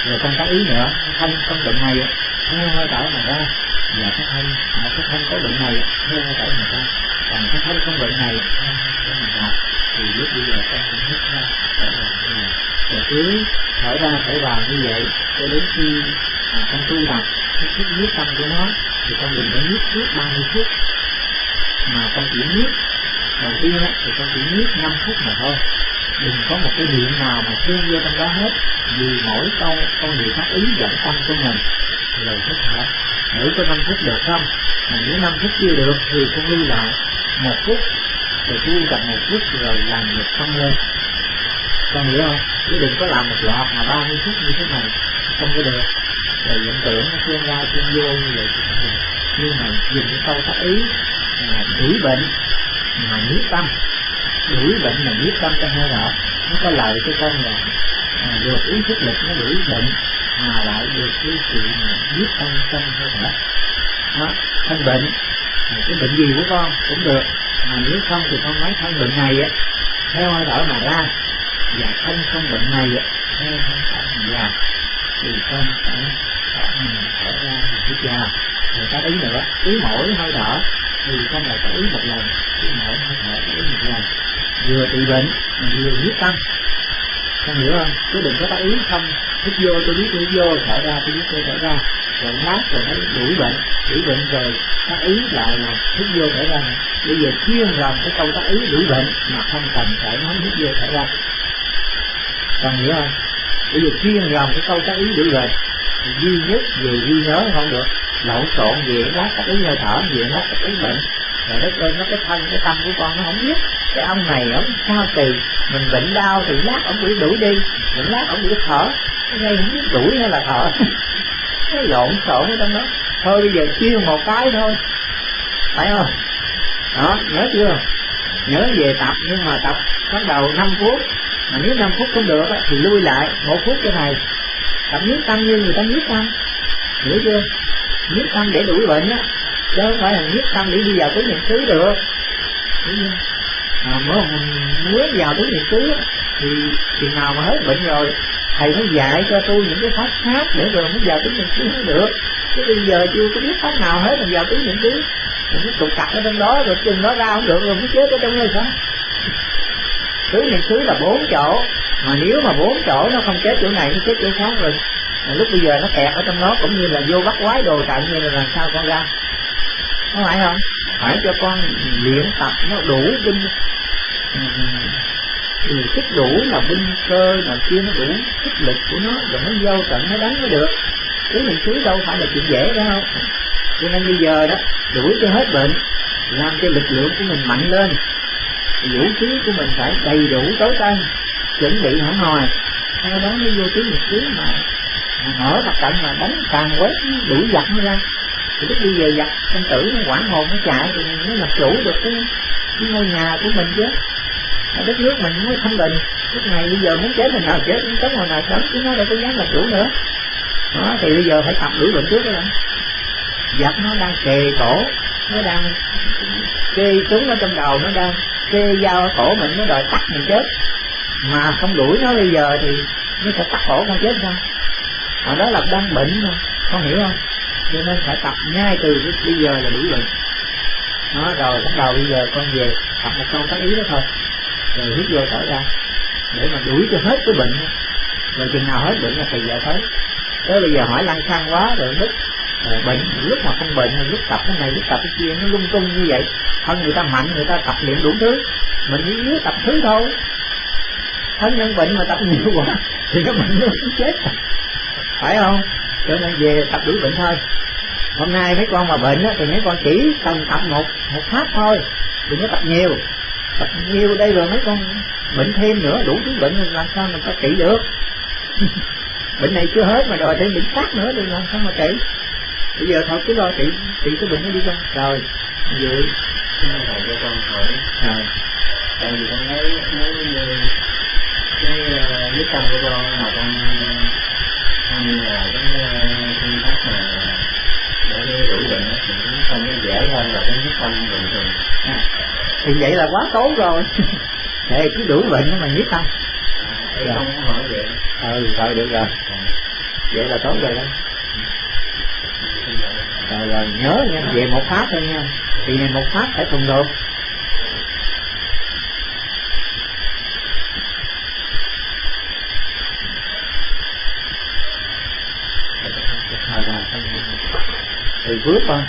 rồi con tác ý nữa, thân con bệnh này theo hơi thở mà ra, và cái thân có bệnh này theo hơi thở mà ra, còn cái thân con bệnh này theo hơi thở mà ra, thì lúc bây giờ con cũng hít ra thở vào như này, rồi cứ thở ra thở vào như vậy cho đến khi con tu tập cái sức nhiếp tâm của nó, thì con đừng có nhiếp suốt 30 phút, mà con chỉ nhiếp đầu tiên á thì con chỉ nhiếp 5 phút mà thôi, đừng có một cái niệm nào mà xen vô trong đó hết, vì mỗi câu con đều phát ý dẫn tâm của mình rồi hít thở. Thử có 5 phút được không? Mà nếu 5 phút chưa được thì con lưu lại 1 phút, rồi tu tập 1 phút rồi làm việc tăng lên. Con hiểu không? Chứ đừng có làm một loạt mà 30 phút như thế này không có được. Rồi hiện tượng nó xen ra xen vô như vậy thì không được. Nhưng mà dùng cái câu tác ý đuổi bệnh mà nhiếp tâm, đuổi bệnh mà nhiếp tâm cho hơi thở, nó có lợi cho con là được ý thức lực nó đuổi bệnh mà lại được cái sự nhiếp tâm trong hơi thở. Đó, thân bệnh, cái bệnh gì của con cũng được, mà nếu không thì con nói thân bệnh này á theo hơi thở mà ra, và thân không bệnh này á theo hơi thở mà ra, thì con phải thở ra thì hít ra. Rồi ta ý nữa, cứ mỗi hơi thở thì con lại có ý một lần, cứ mỗi hơi thở có ý một lần, vừa trị bệnh mà vừa nhiếp tâm. Con hiểu không? Chứ đừng có tác ý không, hít vô tôi biết tôi hít vô, thở ra tôi biết tôi thở ra, rồi lát rồi nó đuổi bệnh rồi tác ý lại là hít vô thở ra. Bây giờ chuyên rằng cái câu tác ý đuổi bệnh mà không cần phải nói hít vô thở ra. Con hiểu không? Bây giờ chuyên rằng cái câu tác ý đuổi bệnh duy nhất về ghi nhớ không được, lộn xộn về lát tác ý hơi thở, về lát tác ý bệnh, rồi đất ơi nó cái thân cái tâm của con nó không biết. Cái ông này ông sao kỳ, mình bệnh đau thì lát ông bị đuổi đi, mình lát ông bị thở, cái này không biết đuổi hay là thở. Nó lộn xộn ở trong đó. Thôi bây giờ chiêu một cái thôi, phải không? Đó, nhớ chưa? Nhớ về tập, nhưng mà tập bắt đầu 5 phút, mà nếu 5 phút không được thì lui lại 1 phút cho thầy. Tập nhiếp tâm như người ta nhiếp tâm, hiểu chưa? Nhiếp tâm để đuổi bệnh á, chứ không phải là nhiếp tâm để đi vào túi niệm xứ được. Mỗi muốn vào túi niệm xứ thì chừng nào mà hết bệnh rồi thầy mới dạy cho tôi những cái pháp khác để rồi mới vào túi niệm xứ mới được. Chứ bây giờ chưa có biết pháp nào hết mình vào túi niệm xứ, mình cứ tụt cặt ở trong đó rồi chừng đó ra không được rồi mới chết ở trong đây sao? Túi niệm xứ là 4 chỗ, mà nếu mà 4 chỗ nó không chết chỗ này nó chết chỗ khác rồi. Lúc bây giờ nó kẹt ở trong đó cũng như là vô bắt quái đồ trận như là làm sao con ra, không phải không? Phải cho con luyện tập nó đủ binh, sức đủ là binh cơ là kia, nó đủ sức lực của nó rồi nó vô trận nó đánh mới được. Cái niệm xứ đâu phải là chuyện dễ đó không? Cho nên bây giờ đó đuổi cho hết bệnh, làm cho lực lượng của mình mạnh lên, vũ khí của mình phải đầy đủ tối tân, chuẩn bị hẳn hoi, sau đó mới vô túi niệm xứ mà mở mặt trận mà đánh càng quét đuổi giặc nó ra. Thì lúc bây giờ giặc công tử nó quảng hồn nó chạy thì nó làm chủ được cái ngôi nhà của mình chứ. Đất nước mình mới thanh bình. Lúc này bây giờ muốn chết mình nào chết, muốn sống nào sống, chứ nó đâu có dám làm chủ nữa. Đó, thì bây giờ phải tập đuổi bệnh trước đó. Giặc nó đang kề cổ, nó đang kê súng ở trong đầu, nó đang kê dao ở cổ mình, nó đòi tắt mình chết. Mà không đuổi nó bây giờ thì nó sẽ tắt cổ con chết sao? Ở đó là đang bệnh mà, con hiểu không? Cho nên phải tập ngay từ bây giờ là đuổi bệnh. Đó, rồi bắt đầu bây giờ con về tập một câu tác ý đó thôi, rồi hít vô thở ra để mà đuổi cho hết cái bệnh. Rồi chừng nào hết bệnh là thầy giờ thấy. Tới bây giờ hỏi lăng xăng quá rồi lúc bệnh, lúc mà không bệnh lúc tập cái này lúc tập cái kia nó lung tung như vậy. Thân người ta mạnh, người ta tập luyện đủ thứ, mình chỉ nhớ tập thứ thôi. Thân nhân bệnh mà tập nhiều quá thì nó bệnh nó chết, phải không? Cho nên về tập đuổi bệnh thôi. Hôm nay mấy con mà bệnh á thì mấy con chỉ cần tập một pháp thôi, đừng có tập nhiều. Tập nhiều đây rồi mấy con bệnh thêm nữa, đủ thứ bệnh làm sao mình có trị được. Bệnh này chưa hết mà đòi thêm bệnh khác nữa thì làm sao mà trị. Bây giờ thôi cứ lo trị cái bệnh nó đi con. Rồi vậy thầy cho con hỏi. Rồi Tại vì con thấy như cái biết tâm của con mà con là cái phương pháp mà để đuổi bệnh thì cũng không có dễ hơn là cái biết tâm bình thường. Thì vậy là quá tốt rồi. Để cứ đuổi bệnh nó mà nhiếp tâm. Không có hỏi vậy. Rồi được rồi. vậy là tốt rồi đó. Rồi nhớ nha, về một pháp thôi nha, thì này một pháp phải thuần thuộc. Thì bước con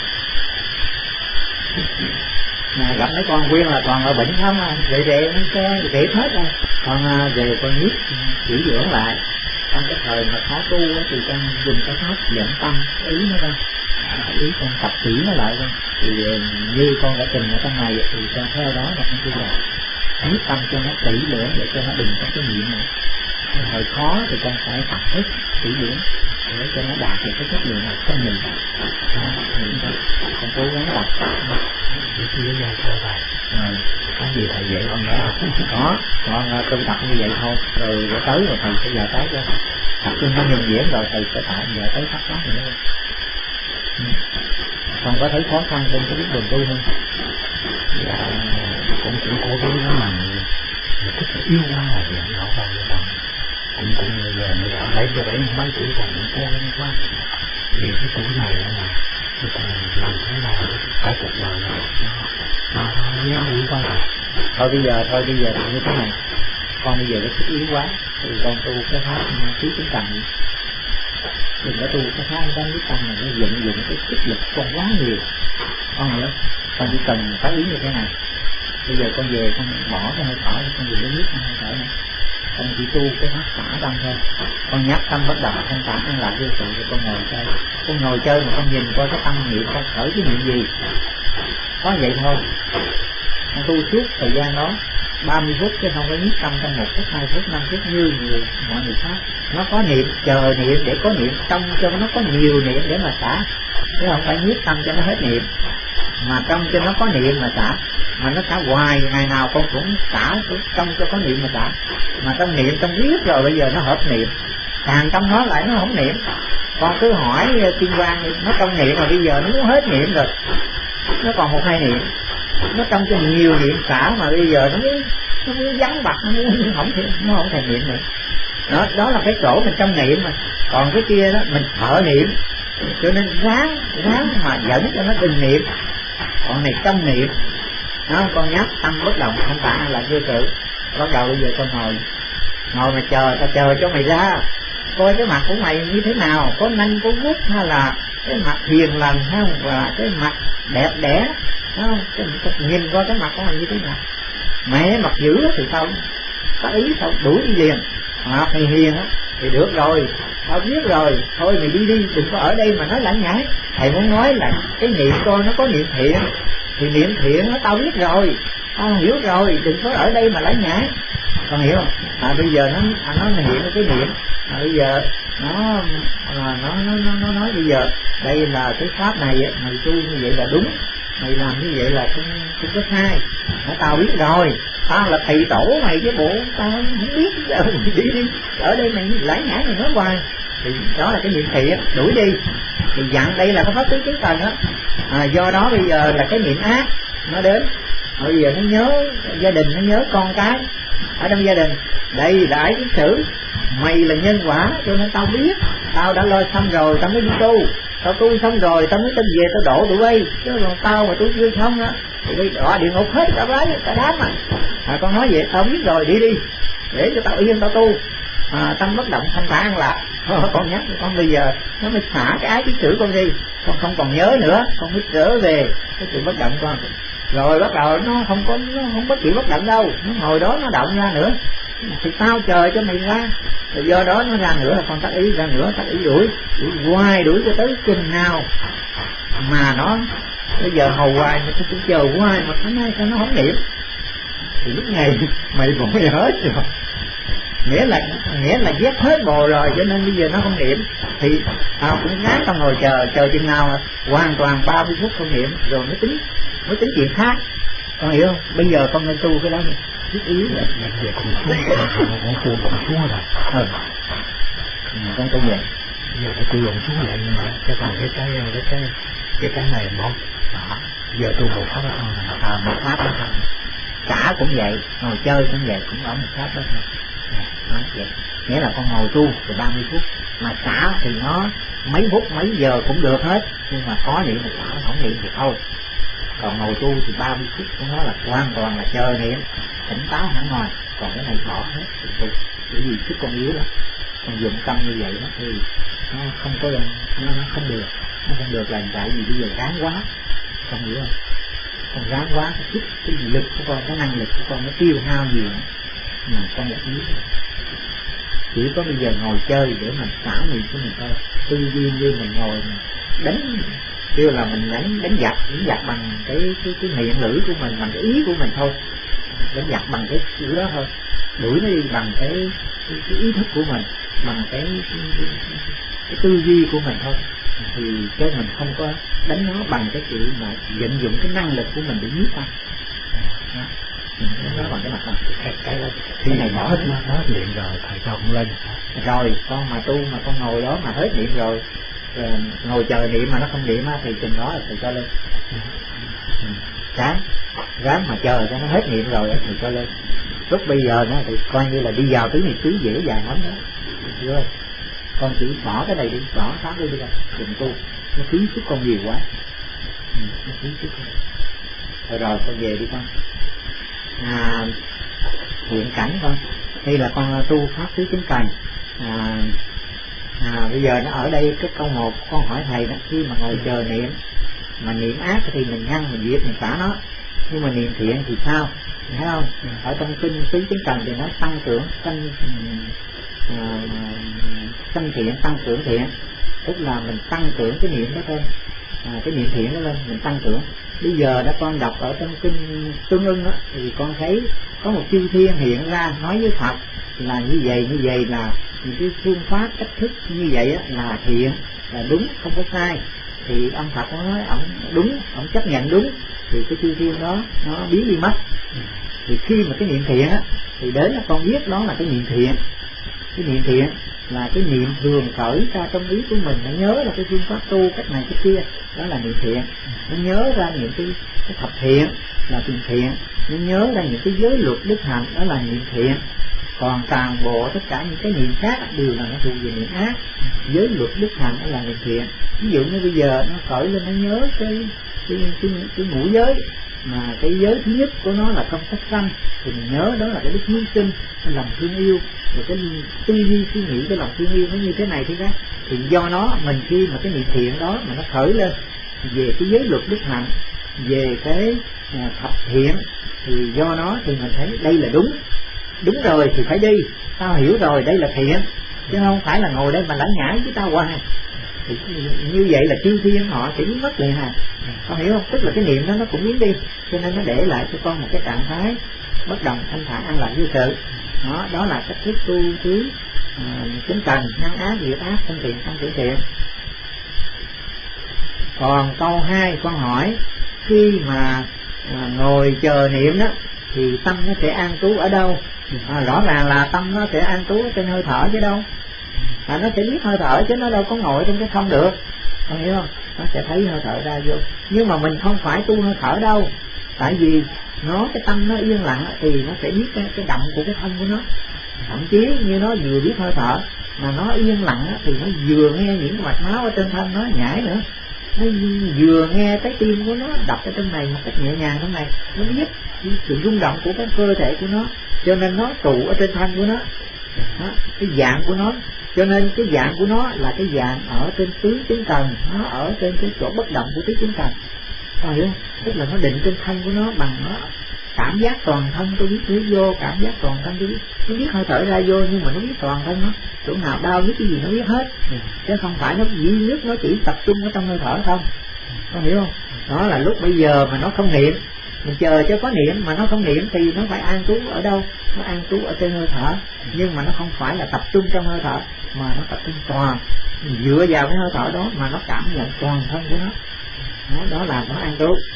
gặp mấy con Quyên là còn ở bệnh không à, về để hết rồi, còn về con nít chỉ dưỡng lại. Trong cái thời mà khó tu thì con dùng cái pháp dẫn tâm ý nó ra, ý con tập kỹ nó lại con, thì như con đã trình ở trong này thì con theo đó là con tu là quyết tâm cho nó kỹ lưỡng để cho nó đừng có cái niệm nữa. Thời khó thì con phải tập hết kỹ lưỡng để cho nó đạt được cái chất lượng này trong mình. Con cố gắng tập như vậy thôi vậy. Có gì thầy dạy con nữa có, con tu tập như vậy thôi, rồi để tới rồi thầy sẽ dạy tới cho tập trung nó nhuần nhuyễn rồi thầy sẽ tạo dạy tới pháp đó nữa. Con có thấy khó khăn trên cái bước đường tu không? Dạ, cũng cố gắng lắm mà thích yêu quá là gì đâu con như vậy. Cũng giờ mới lấy cho đấy mấy tuổi còn cũng cố gắng quá. Vì cái tuổi này là người ta làm thế nào cả cuộc đời này nó nhớ uống quá rồi. Thôi bây giờ thì như thế này, con bây giờ nó thích yếu quá thì con tu cái pháp trí tính tầm, đừng có tu cái pháp tâm trí tâm này nó dụng cái sức lực con quá nhiều. Con hiểu, con chỉ cần phát ý như thế này. Bây giờ con về con bỏ cái hơi thở, con dùng cái nước con hơi thở này, con chỉ tu cái pháp xả tâm thôi. Con nhắc tâm bất động, không xả an lạc vô sự thì con ngồi chơi. Con ngồi chơi mà con nhìn coi cái tâm niệm con khởi cái niệm gì, có vậy thôi. Con tu suốt thời gian đó 30 phút chứ không phải nhất tâm trong 1 phút, 2 phút, 5 phút như mọi người khác. Nó có niệm, chờ niệm để có niệm, trong cho nó có nhiều niệm để mà xả, chứ không phải nhất tâm cho nó hết niệm, mà trong cho nó có niệm mà xả. Mà nó xả hoài, ngày nào con cũng xả, trong cho có niệm mà xả. Mà trong niệm, trong biết rồi bây giờ nó hợp niệm, càng trong nó lại nó không niệm. Con cứ hỏi Tiên Quang nó trong niệm mà bây giờ nó muốn hết niệm rồi, nó còn 1-2 niệm, nó trong cho nhiều niệm xả mà bây giờ nó muốn vắng bặt, nó không thành niệm nữa. Đó là cái chỗ mình trong niệm mà. Còn cái kia đó mình thở niệm, cho nên ráng mà dẫn cho nó đừng niệm. Còn này trong niệm, con nhắc tâm bất động không phải là vô sự. Bắt đầu bây giờ con ngồi mà ta chờ cho mày ra, coi cái mặt của mày như thế nào, có nanh có vuốt hay là cái mặt hiền lành hay là cái mặt đẹp đẽ, không? Nhìn coi cái mặt của mày như thế nào. Mẹ mặt dữ thì sao có ý sao đuổi đi liền, mặt mày hiền thì được rồi, tao biết rồi, thôi mày đi, đừng có ở đây mà nói lãng nhải. Thầy muốn nói là cái niệm con nó có niệm thiện, thì niệm thiện nó tao biết rồi, tao hiểu rồi, đừng có ở đây mà lãng nhải. Con hiểu không? Bây giờ nó hiện cái niệm, bây giờ nó nói bây giờ đây là cái pháp này mày tu như vậy là đúng, mày làm như vậy là không có sai. Tao biết rồi, tao là thầy tổ mày chứ bộ tao không biết. Đi ở đây mày lãng nhải mày nói hoài. Thì đó là cái niệm thiện, đuổi đi. Thì dặn đây là cái pháp tứ kiến tầng đó. Do đó bây giờ là cái niệm ác nó đến, bây giờ nó nhớ gia đình, nó nhớ con cái ở trong gia đình. Đây đại cái sử, mày là nhân quả, cho nên tao biết, tao đã lo xong rồi tao mới đi tu, tao tu xong rồi tao mới tin về tao độ tụi bay, chứ còn tao mà tu chưa xong á tụi bay đọa địa ngục hết cả bái cả đám mà. Con nói vậy tao biết rồi, đi để cho tao yên tao tu. Tâm bất động thanh thản an lạc. Con nhắc con bây giờ nó mới xả cái ái cái sử con đi, con không còn nhớ nữa, con mới trở về cái sự bất động con. Rồi bắt đầu nó không có chịu bất động đâu, nó ngồi đó nó động ra nữa thì tao chờ cho mày ra. Rồi do đó nó ra nữa là con tác ý ra nữa, tác ý đuổi hoài, đuổi cho tới chừng nào mà nó bây giờ hầu hoài mà tôi chờ hoài mà tháng nay sao nó không niệm, thì lúc này mày vội hết rồi, nghĩa là ghét hết bồ rồi, cho nên bây giờ nó không niệm. Thì tao cũng ráng tao ngồi chờ chừng nào hoàn toàn 30 phút không niệm rồi mới tính chuyện khác. Con hiểu không? Bây giờ con nên tu cái đó thiết yếu vậy. Giờ con xuống rồi. Con tu vậy. Giờ phải tu dồn xuống lại, nhưng mà cho còn cái này một. Giờ tu một pháp đó thôi. Một pháp đó thôi. Cả cũng vậy, ngồi chơi cũng vậy, cũng ở một pháp đó thôi. Nói vậy. Nghĩa là con ngồi tu từ 30 phút Mà xả thì nó mấy phút mấy giờ cũng được hết, nhưng mà có niệm thì xả, không niệm thì thôi. Còn ngồi tu thì 30 phút của nó là hoàn toàn là chờ niệm, tỉnh táo hẳn ngoài. Còn cái này bỏ hết thì tu. Bởi vì sức con yếu lắm, con dụng tâm như vậy đó thì nó không có nó không được. Nó không được là tại vì bây giờ ráng quá, con hiểu không? Con ráng quá cái lực của con, cái năng lực của con nó tiêu hao nhiều mà con đã yếu. Chỉ có bây giờ ngồi chơi để mình xả niệm của mình thôi. Tư duy như mình ngồi mình đánh, kêu là mình đánh giặc bằng cái miệng lưỡi của mình, bằng cái ý của mình thôi, đánh giặc bằng cái chữ đó thôi, đuổi nó đi bằng cái ý thức của mình, bằng cái tư duy của mình thôi, thì chứ mình không có đánh nó bằng cái chuyện mà vận dụng cái năng lực của mình để giết ta. Nó bằng cái mặt này cái khi này bỏ hết nó luyện rồi thầy cho con lên rồi. Con mà tu mà con ngồi đó mà hết niệm rồi, ngồi chờ niệm mà nó không niệm thì chừng đó là thầy cho lên. Ráng mà chờ cho nó hết niệm rồi thì cho lên. Lúc bây giờ nó thì coi như là đi vào tứ niệm xứ dễ dàng lắm đó. Chưa? Con chỉ bỏ cái này đi, bỏ pháp đi ra, đừng tu, nó phí sức con nhiều quá. Nó phí sức con. Rồi con về đi con. Hiện cảnh con, đây là con tu pháp tứ chánh cần. Bây giờ nó ở đây cái câu 1 con hỏi thầy đó, khi mà ngồi chờ niệm mà niệm ác thì mình ngăn, mình diệt, mình xả nó, nhưng mà niệm thiện thì sao, thấy không? Ở trong kinh tứ chánh cần thì nó tăng trưởng sanh thiện, tăng trưởng thiện, tức là mình tăng trưởng cái niệm đó lên, cái niệm thiện đó lên, mình tăng trưởng. Bây giờ đã con đọc ở trong kinh Tương Ưng đó, thì con thấy có một chư thiên hiện ra nói với Phật là như vậy là những cái phương pháp cách thức như vậy á, là thiện, là đúng, không có sai. Thì ông Phật nó nói ông đúng, ông chấp nhận đúng, thì cái chư thiên đó nó biến đi mất. Thì khi mà cái niệm thiện á, thì đến là con biết đó là cái niệm thiện. Cái niệm thiện là cái niệm thường khởi ra trong ý của mình, nó nhớ là cái phương pháp tu cách này cách kia, đó là niệm thiện. Nó nhớ ra những cái thập thiện là tiền thiện, nó nhớ ra những cái giới luật đức hạnh, đó là niệm thiện. Còn toàn bộ tất cả những cái niệm khác đều là nó thuộc về niệm ác. Giới luật đức hạnh đó là niệm thiện. Ví dụ như bây giờ nó khởi lên, nó nhớ cái ngũ giới, mà cái giới thứ nhất của nó là không sát sanh, thì mình nhớ đó là cái đức hy sinh, cái lòng thương yêu, rồi cái tư duy suy nghĩ, cái lòng thương yêu nó như thế này thế đó. Thì do nó mình khi mà cái niệm thiện đó mà nó khởi lên về cái giới luật đức hạnh, về cái thập thiện, thì do nó thì mình thấy đây là đúng rồi thì phải đi, tao hiểu rồi đây là thiện, chứ không phải là ngồi đây mà lãnh nhãi với tao hoài. Thì như vậy là chư thiên họ sẽ biến mất liền con hiểu không? Tức là cái niệm đó nó cũng biến đi, cho nên nó để lại cho con một cái trạng thái bất động, thanh thản, an lạc vô sự. Đó là cách thức tu tứ chánh cần, ngăn ác, diệt ác, thân thiện, tăng trưởng thiện. Còn câu 2 con hỏi, khi mà ngồi chờ niệm đó thì tâm nó sẽ an trú ở đâu? Rõ ràng là tâm nó sẽ an trú trên hơi thở chứ đâu. Nó sẽ biết hơi thở chứ nó đâu có ngồi trong cái không được, con hiểu không? Nó sẽ thấy hơi thở ra vô. Nhưng mà mình không phải tu hơi thở đâu, tại vì cái tâm nó yên lặng thì nó sẽ biết cái động của cái thân của nó. Thậm chí như nó vừa biết hơi thở mà nó yên lặng thì nó vừa nghe những mạch máu ở trên thân nó nhảy nữa, nó vừa nghe cái tim của nó đập ở trong này một cách nhẹ nhàng trong này, nó biết sự rung động của cái cơ thể của nó, cho nên nó trụ ở trên thân của nó. Cái dạng của nó, cho nên cái dạng của nó là cái dạng ở trên tứ chánh cần, nó ở trên cái chỗ bất động của tứ chánh cần, hiểu không? Tức là nó định trên thân của nó bằng nó cảm giác toàn thân, tôi biết thử vô, cảm giác toàn thân tôi biết, nó biết hơi thở ra vô, nhưng mà nó biết toàn thân nó, chỗ nào đau biết cái gì nó biết hết, chứ không phải nó duy nhất nó chỉ tập trung ở trong hơi thở không, con hiểu không? Đó là lúc bây giờ mà nó không niệm, mình chờ cho có niệm mà nó không niệm thì nó phải an trú ở đâu? Nó an trú ở trên hơi thở, nhưng mà nó không phải là tập trung trong hơi thở, mà nó tập trung toàn, dựa vào cái hơi thở đó mà nó cảm nhận toàn thân của nó. Đó là nó an trú.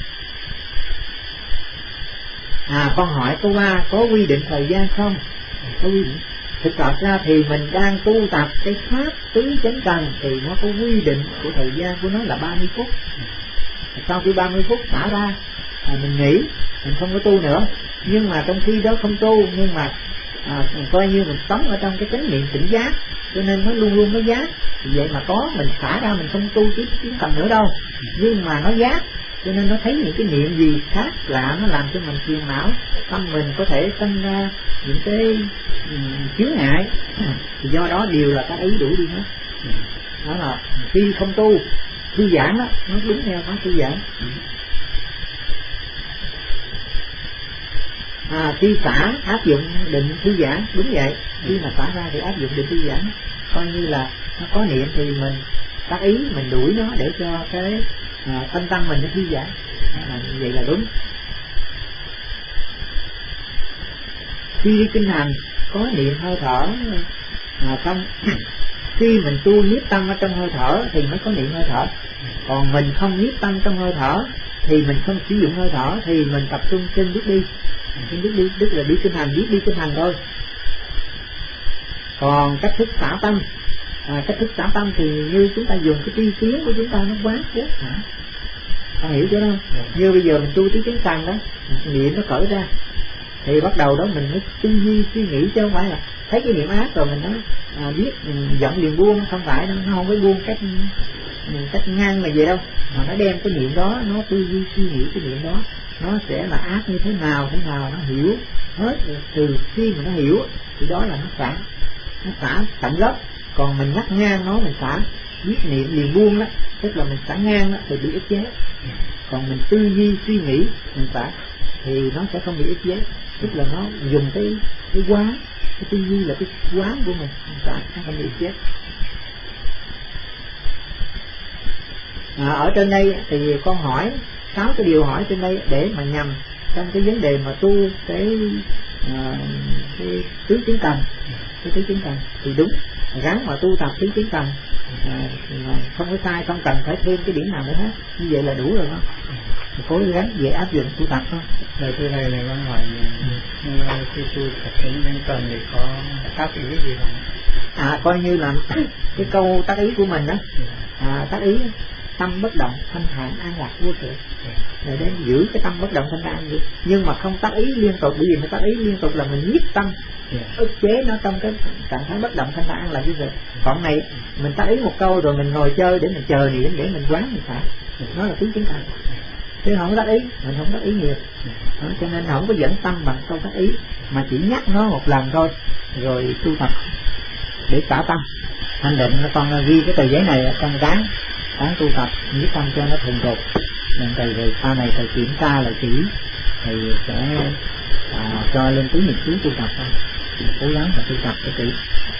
Con hỏi câu 3 có quy định thời gian không? Có quy định. Thực tập ra thì mình đang tu tập cái pháp tứ chánh cần thì nó có quy định của thời gian của nó là 30 phút. Sau khi 30 phút xả ra mình nghỉ, mình không có tu nữa. Nhưng mà trong khi đó không tu, nhưng mà coi như mình sống ở trong cái chánh niệm tỉnh giác, cho nên nó luôn luôn nó giác. Vậy mà có mình xả ra mình không tu tiếng cầm nữa đâu, nhưng mà nó giác, cho nên nó thấy những cái niệm gì khác lạ, nó làm cho mình phiền não, tâm mình có thể sinh ra những cái chướng ngại. Thì do đó đều là cái ý đủ đi hết. Đó là khi không tu thư giãn đó, nó đúng theo nó thư giãn. Khi xả áp dụng định thư giãn, đúng vậy. Khi mà xả ra thì áp dụng định thư giãn, coi như là nó có niệm thì mình tác ý mình đuổi nó để cho cái thanh tâm mình nó thư giãn. Vậy là đúng. Khi đi kinh hành có niệm hơi thở xong khi mình tu nhiếp tâm ở trong hơi thở thì mới có niệm hơi thở. Còn mình không nhiếp tâm trong hơi thở thì mình không sử dụng hơi thở, thì mình tập trung trên bước đi. Trên bước đi tức là đi kinh hành, biết đi kinh hành thôi. Còn cách thức xả tâm, cách thức xả tâm thì như chúng ta dùng cái tri kiến của chúng ta nó quán xét hả? Ta hiểu chưa không? Như bây giờ mình tu tí kiến căn đó, niệm nó cởi ra thì bắt đầu đó mình mới tư duy suy nghĩ, chứ không phải là thấy cái niệm ác rồi mình nói biết giận liền buông, không phải đâu, nó không phải buông cách ngang là vậy đâu, mà nó đem cái niệm đó, nó tư duy suy nghĩ cái niệm đó nó sẽ là ác như thế nào nó hiểu hết. Từ khi mà nó hiểu thì đó là nó xả tận gốc. Còn mình ngắt ngang nó, mình xả biết niệm liền buông đó, tức là mình xả ngang đó thì bị ức chế. Còn mình tư duy suy nghĩ mình xả thì nó sẽ không bị ức chế, tức là nó dùng cái quán, cái tư duy là cái quán của mình xả, nó không bị ức chế. Ở trên đây thì con hỏi 6 cái điều hỏi trên đây để mà nhằm trong cái vấn đề mà tu cái tứ chứng cần, cái tứ chứng cần thì đúng, gắn mà tu tập tứ chứng cần không có sai, không cần phải thêm cái điểm nào nữa hết, như vậy là đủ rồi đó. Cố gắng về áp dụng tu tập thôi. Rồi từ này con hỏi khi tu tập tứ chứng cần thì có tác ý gì không? Coi như là cái câu tác ý của mình đó, tác ý tâm bất động thanh thản an lạc vô sự, để giữ cái tâm bất động thanh thản vậy. Nhưng mà không tác ý liên tục, bởi vì mình tác ý liên tục là mình nhiếp tâm, ức chế nó trong cái trạng thái bất động thanh thản an lạc vô sự. Còn này mình tác ý một câu rồi mình ngồi chơi để mình chờ niệm để mình quán mình phải, nó là tứ chứng cần. Chứ không tác ý, mình không tác ý nhiều đó, cho nên không có dẫn tâm bằng câu tác ý, mà chỉ nhắc nó một lần thôi rồi tu tập để xả tâm. Thanh Định con ghi cái tờ giấy này ở trong đáng tu tập nhiếp tâm cho nó thuần thục, rồi sau này thầy kiểm tra lại kỹ, thầy sẽ cho lên túi nhật ký tu tập thôi, cố gắng và tu tập cho kỹ.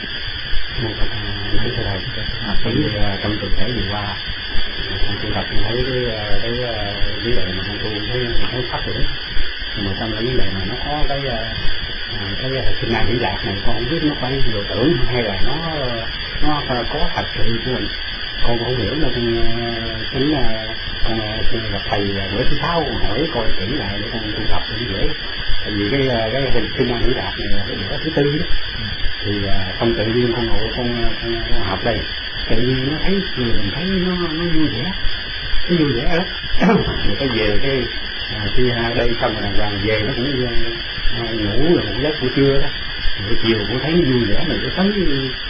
Nãy thầy trong tuần lễ vừa qua con tu tập con thấy cái vấn đề mà con tu thấy pháp rồi, nhưng mà trong cái vấn đề mà nó có cái sinh năng hỷ lạc này, con không biết nó phải đồ tưởng hay là nó có thật sự của mình, con không hiểu nên chính là con gặp thầy bữa thứ 6 con hỏi coi kỹ lại để con tu tập cho dễ. Tại vì cái hình sinh năng hỷ lạc này là cái bữa thứ 4 đó, thì không tự nhiên con ngồi con học đây, tự nhiên nó thấy mình thấy nó vui vẻ, nó vui vẻ lắm. Rồi cái về cái khi đây xong rồi đoàn về nó cũng ngủ là một giấc buổi trưa đó, buổi chiều cũng thấy vui vẻ, mình cứ tới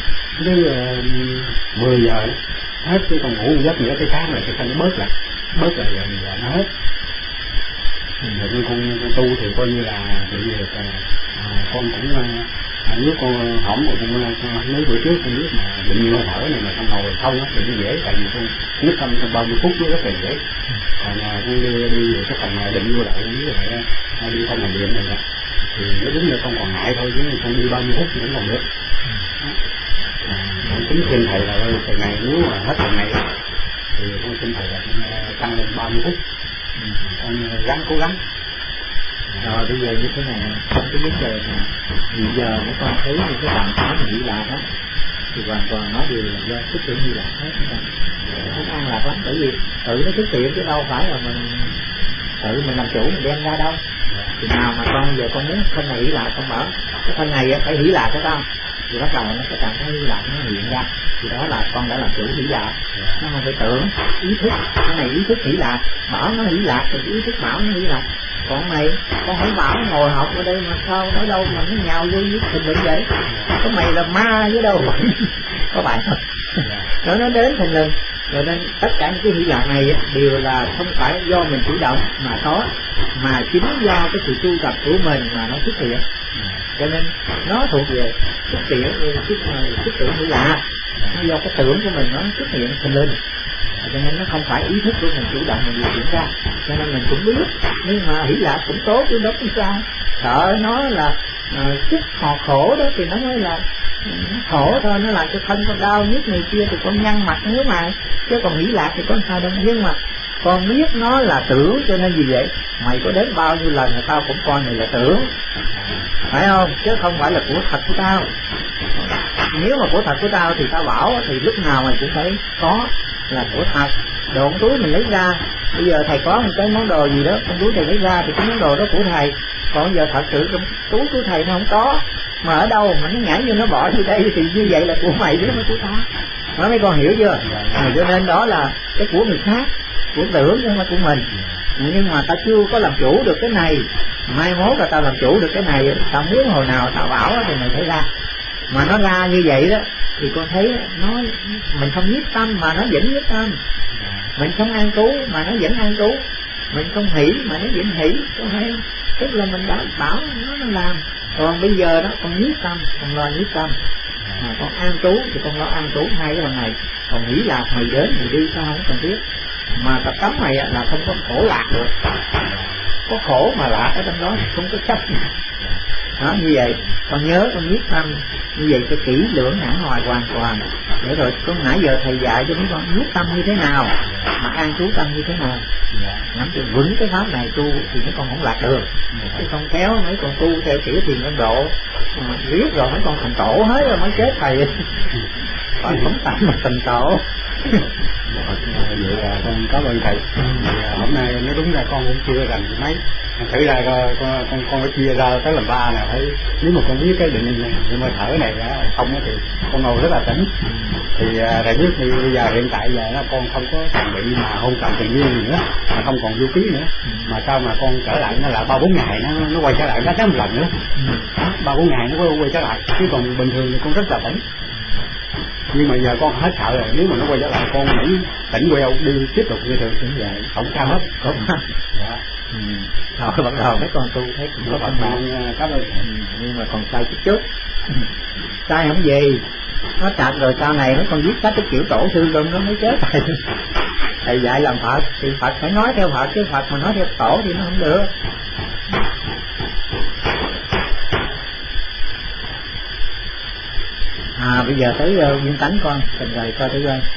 10 giờ đó, hết cái còn ngủ một giấc nữa, cái sáng rồi cái thân bớt lại rồi nó hết. Rồi con tu thì coi như là bị con cũng nếu con hỏng rồi con mấy bữa trước con biết mà định hơi thở này mà con ngồi không á thì nó dễ, tại vì con nhất tâm trong 30 phút nó rất là dễ. Còn con đi cái phần định vô lại với lại đi không làm điện này thì nó đúng là con còn ngại thôi, chứ con đi 30 phút thì vẫn còn được. Con tính xin thầy là từ này nếu mà hết tuần này thì con xin thầy là tăng lên 30 phút. Con gắng cố gắng. Rồi bây giờ như thế này, trong cái vấn đề mà hiện giờ nếu con thấy những cái trạng thái mà hỷ lạc đó thì hoàn toàn nó đều là do xuất hiện hỷ lạc hết, không an lạc lắm, bởi vì tự nó xuất hiện chứ đâu phải là tự mình làm chủ mình đem ra đâu. Thì nào mà con giờ con muốn thân này hỷ lạc, con mở cái thân này phải hỷ lạc phải không, thì bắt đầu nó cái trạng thái hỷ lạc nó hiện ra, thì đó là con đã làm chủ hỷ lạc. Nó không phải tưởng ý thức, cái này ý thức hỷ lạc, bảo nó hỷ lạc, thì ý thức bảo nó hỷ lạc. Còn này con không bảo ngồi học ở đây mà sao nói đâu mà nó nhào vô với thình lình vậy, có mày là ma chứ đâu có phải không? Rồi nó đến thình lình. Rồi nên tất cả những cái hỷ lạc này đều là không phải do mình chủ động mà có, mà chính do cái sự tu tập của mình mà nó xuất hiện. Cho nên nó thuộc về xuất hiện hỷ lạc, nó do cái tưởng của mình nó xuất hiện thình lình. Cho nên nó không phải ý thức của mình chủ động mình điều khiển ra. Cho nên mình cũng biết, nhưng mà hỷ lạc cũng tốt chứ đâu có sao. Sợ nó là sức họ khổ đó thì nó mới là khổ thôi, nó làm cho thân con đau nhức này kia thì con nhăn mặt nếu mà, chứ còn hỷ lạc thì có sao đâu. Nhưng mà con biết nó là tưởng, cho nên vì vậy mày có đến bao nhiêu lần là tao cũng coi này là tưởng, phải không? Chứ không phải là của thật của tao. Nếu mà của thật của tao thì tao bảo thì lúc nào mày cũng phải có là của thật. Đồ túi mình lấy ra, bây giờ thầy có một cái món đồ gì đó, trong túi thầy lấy ra thì cái món đồ đó của thầy. Còn giờ thật sự trong túi của thầy nó không có, mà ở đâu mà nó nhảy vô nó bỏ vô đây thì như vậy là của mày chứ không phải của tao. Nói mấy con hiểu chưa? Cho nên đó là cái của người khác, của tưởng chứ không phải của mình. Nhưng mà ta chưa có làm chủ được cái này, mai mốt là tao làm chủ được cái này, tao muốn hồi nào tao bảo thì mày phải ra. Mà nó ra như vậy đó thì con thấy nó mình không nhiếp tâm mà nó vẫn nhiếp tâm, mình không an trú mà nó vẫn an trú, mình không hỷ mà nó vẫn hỷ, có thấy không? Tức là mình đã bảo nó làm. Còn bây giờ đó con nhiếp tâm, con lo nhiếp tâm, con an trú thì con lo an trú hai cái phần này. Còn nghĩ là mày đến mày đi sao không cần biết, mà tập cấm mày là không có khổ lạc được, có khổ mà lạc ở trong đó không có chấp đó. Như vậy con nhớ con nhiếp tâm như vậy cho kỹ lưỡng hẳn hoài hoàn toàn. Để rồi con nãy giờ thầy dạy cho mấy con nhiếp tâm như thế nào mà an trú tâm như thế nào, nắm cho vững cái pháp này tu thì mấy con không lạc được. Chứ không kéo mấy con tu theo kiểu thiền Ấn Độ riết rồi mấy con thành tổ hết rồi mới chết thầy. Còn không tặng mà thành tổ. Vậy là con cảm ơn thầy. Hôm nay nói đúng ra con cũng chưa rành mấy, thử ra con phải chia ra tới làm ba nè. Thấy nếu mà con biết cái định nhưng mà thở này không thì con ngồi rất là tỉnh. Thì thầy biết thì bây giờ hiện tại giờ nó con không có còn bị mà hôn trầm tình duyên gì nữa, mà không còn vô ký nữa, mà sao mà con trở lại nó là 3-4 ngày nó quay trở lại nó một lần nữa, 3-4 ngày nó quay trở lại, chứ còn bình thường thì con rất là tỉnh. Nhưng mà giờ con hết sợ rồi, nếu mà nó quay trở lại con nghĩ tỉnh queo đi tiếp tục như thường như vậy, không sao hết. Có dạ. Rồi bắt đầu mấy con tu thấy cũng có bằng cảm ơn. Nhưng mà còn sai chút sai không gì, nó chặt rồi sau này nó còn viết sách cái kiểu tổ sư luôn nó mới chết thầy. Thầy dạy làm Phật thì Phật phải nói theo Phật, chứ Phật mà nói theo tổ thì nó không được. Bây giờ tới viên tánh con trình bày coi thử coi.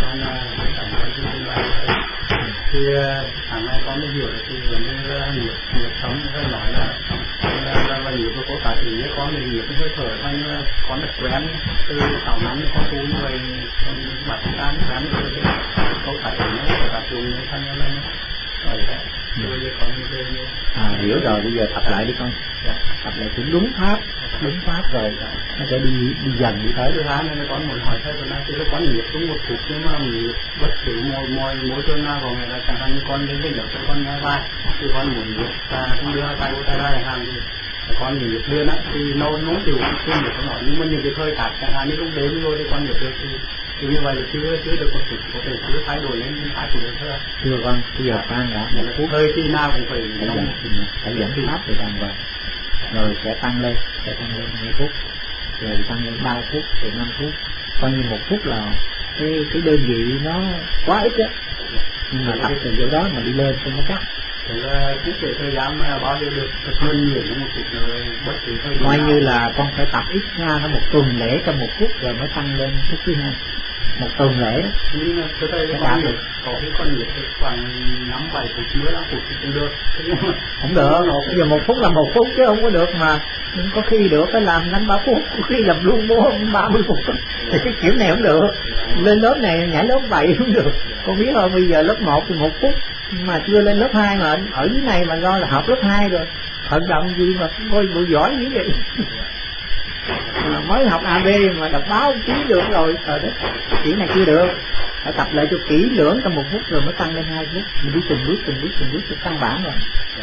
Thì hàng ngày con mới hiểu được thì nghiệp sống hơi nói là nghiệp của cố tại thì con thì nghiệp hơi thở thôi, nhưng mà con được quen từ 6 năm con tu như vậy, con 7-8 quen rồi cố tại thì nó cố tại tu như thân nó rồi bây giờ con như hiểu rồi, bây giờ tập lại đi con. Tập lại cũng đúng pháp rồi nó sẽ đi dần đi tới. Thứ hai nên con muốn hỏi thầy là khi có nghiệp cũng một chút, nhưng mà nghiệp bất cứ mỗi chỗ nào còn là chẳng hạn như con đến cái cho con nghe vai thì con muốn nghiệp ta không đưa tay của ta ra chẳng hạn, thì con nghiệp đưa đó thì nó chịu cái nghiệp của nó, nhưng mà những cái thời khắc chẳng hạn như lúc đến rồi thì con nghiệp được thì như vậy là chưa được một chút có thể chưa thay đổi lên thái của được thôi. Chưa con, bây giờ khoan đã, một phút hơi khi nào cũng phải dẫn pháp thì đàng hoàng, rồi sẽ tăng lên 2 phút, rồi tăng lên 3 phút, rồi 5 phút, coi như 1 phút là cái đơn vị nó quá ít á, nhưng mà tập từ chỗ đó mà đi lên cho nó chắc. Thì là cái thời gian mà bao nhiêu được thật luôn nhiều một chút rồi bất kỳ thời gian coi như là con phải tập ít ra nó 1 tuần lễ trong 1 phút rồi mới tăng lên phút thứ 2, 1 tuần lễ. Nhưng mà tôi thấy có cái con nhiệt khoảng 5-7 phút 15 phút thì cũng được. Không được, bây giờ 1 phút là 1 phút chứ không có được mà. Nhưng có khi được phải làm 5-3 phút, có khi làm luôn 30 phút. Thì cái kiểu này không được. Lên lớp này nhảy lớp 7 không được. Con biết không, bây giờ lớp 1 thì 1 phút, mà chưa lên lớp 2 mà ở dưới này mà do là học lớp 2 rồi. Vận động gì mà coi bộ giỏi như vậy. Mới học AB mà đọc báo ký được rồi, trời đất, kiểu này chưa được. Phải tập lại cho kỹ lưỡng trong 1 phút rồi mới tăng lên 2 phút. Mình đi từng bước cho căn bản rồi.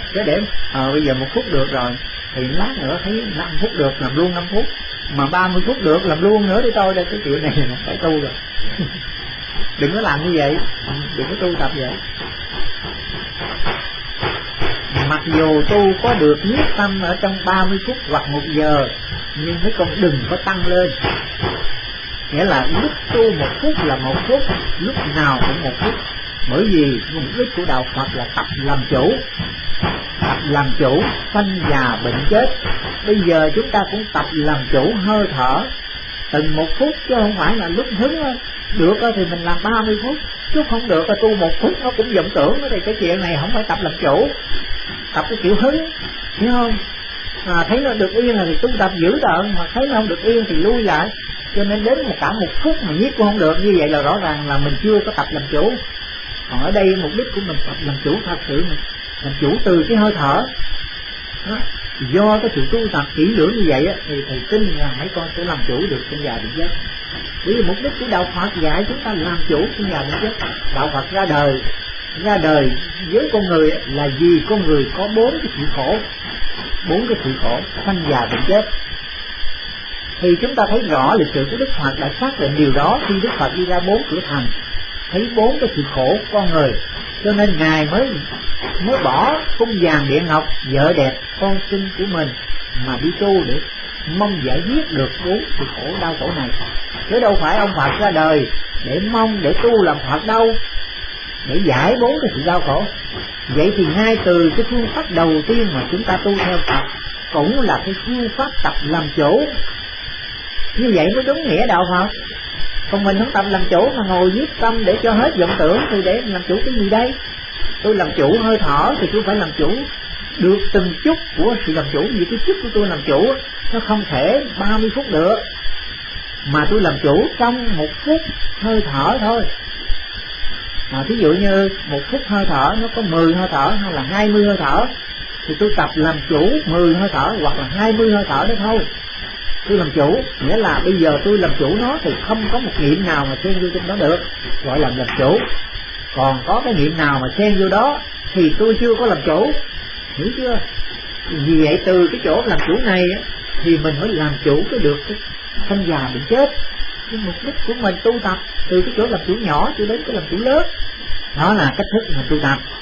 Chứ để bây giờ 1 phút được rồi thì lát nữa thấy 5 phút được làm luôn 5 phút, mà 30 phút được làm luôn nữa đi thôi. Đây cái chuyện này là phải tu rồi. Đừng có làm như vậy, đừng có tu tập vậy. Mặc dù tu có được nhiếp tâm ở trong 30 phút hoặc 1 giờ, nhưng mấy con đừng có tăng lên. Nghĩa là lúc tu 1 phút là 1 phút, lúc nào cũng 1 phút. Bởi vì mục đích của đạo Phật là tập làm chủ. Tập làm chủ sanh già bệnh chết. Bây giờ chúng ta cũng tập làm chủ hơi thở từng 1 phút, chứ không phải là lúc hứng được thì mình làm 30 phút, chứ không được là tu 1 phút nó cũng vọng tưởng. Thì cái chuyện này không phải tập làm chủ, tập cái kiểu hứng, hiểu không? Thấy nó được yên là thì tu tập dữ tợn, mà thấy nó không được yên thì lui lại. Cho nên đến cả 1 phút mà nhiếp cũng không được, như vậy là rõ ràng là mình chưa có tập làm chủ. Còn ở đây mục đích của mình tập làm chủ thật sự, mình làm chủ từ cái hơi thở đó. Do cái sự tu tập kỹ lưỡng như vậy thì thầy tin rằng mấy con sẽ làm chủ được sinh già bệnh chết. Bởi vì mục đích của đạo Phật dạy chúng ta làm chủ sinh già bệnh chết. Đạo Phật ra đời với con người là vì con người có 4 cái sự khổ, 4 cái sự khổ sanh già bệnh chết. Thì chúng ta thấy rõ lịch sử của Đức Phật đã xác định điều đó khi Đức Phật đi ra 4 cửa thành, thấy 4 cái sự khổ của con người. Cho nên Ngài mới bỏ cung vàng điện ngọc, vợ đẹp, con sinh của mình mà đi tu để mong giải quyết được 4 sự khổ đau khổ này. Chứ đâu phải ông Phật ra đời để mong để tu làm Phật đâu, để giải 4 cái sự đau khổ. Vậy thì ngay từ cái phương pháp đầu tiên mà chúng ta tu theo Phật cũng là cái phương pháp tập làm chủ. Như vậy mới đúng nghĩa đạo Phật. Còn mình không tập làm chủ mà ngồi nhiếp tâm để cho hết vọng tưởng thì để làm chủ cái gì đây? Tôi làm chủ hơi thở thì tôi phải làm chủ được từng chút của sự làm chủ. Vì cái chút của tôi làm chủ nó không thể 30 phút được, mà tôi làm chủ trong 1 phút hơi thở thôi. Thí dụ như 1 phút hơi thở nó có 10 hơi thở hay là 20 hơi thở, thì tôi tập làm chủ 10 hơi thở hoặc là 20 hơi thở đó thôi. Tôi làm chủ, nghĩa là bây giờ tôi làm chủ nó thì không có một niệm nào mà xen vô trong đó được, gọi là làm chủ. Còn có cái niệm nào mà xen vô đó thì tôi chưa có làm chủ, hiểu chưa? Vì vậy từ cái chỗ làm chủ này thì mình mới làm chủ cái được cái sanh già bệnh chết. Cái mục đích của mình tu tập từ cái chỗ làm chủ nhỏ cho đến cái làm chủ lớn, đó là cách thức mình tu tập.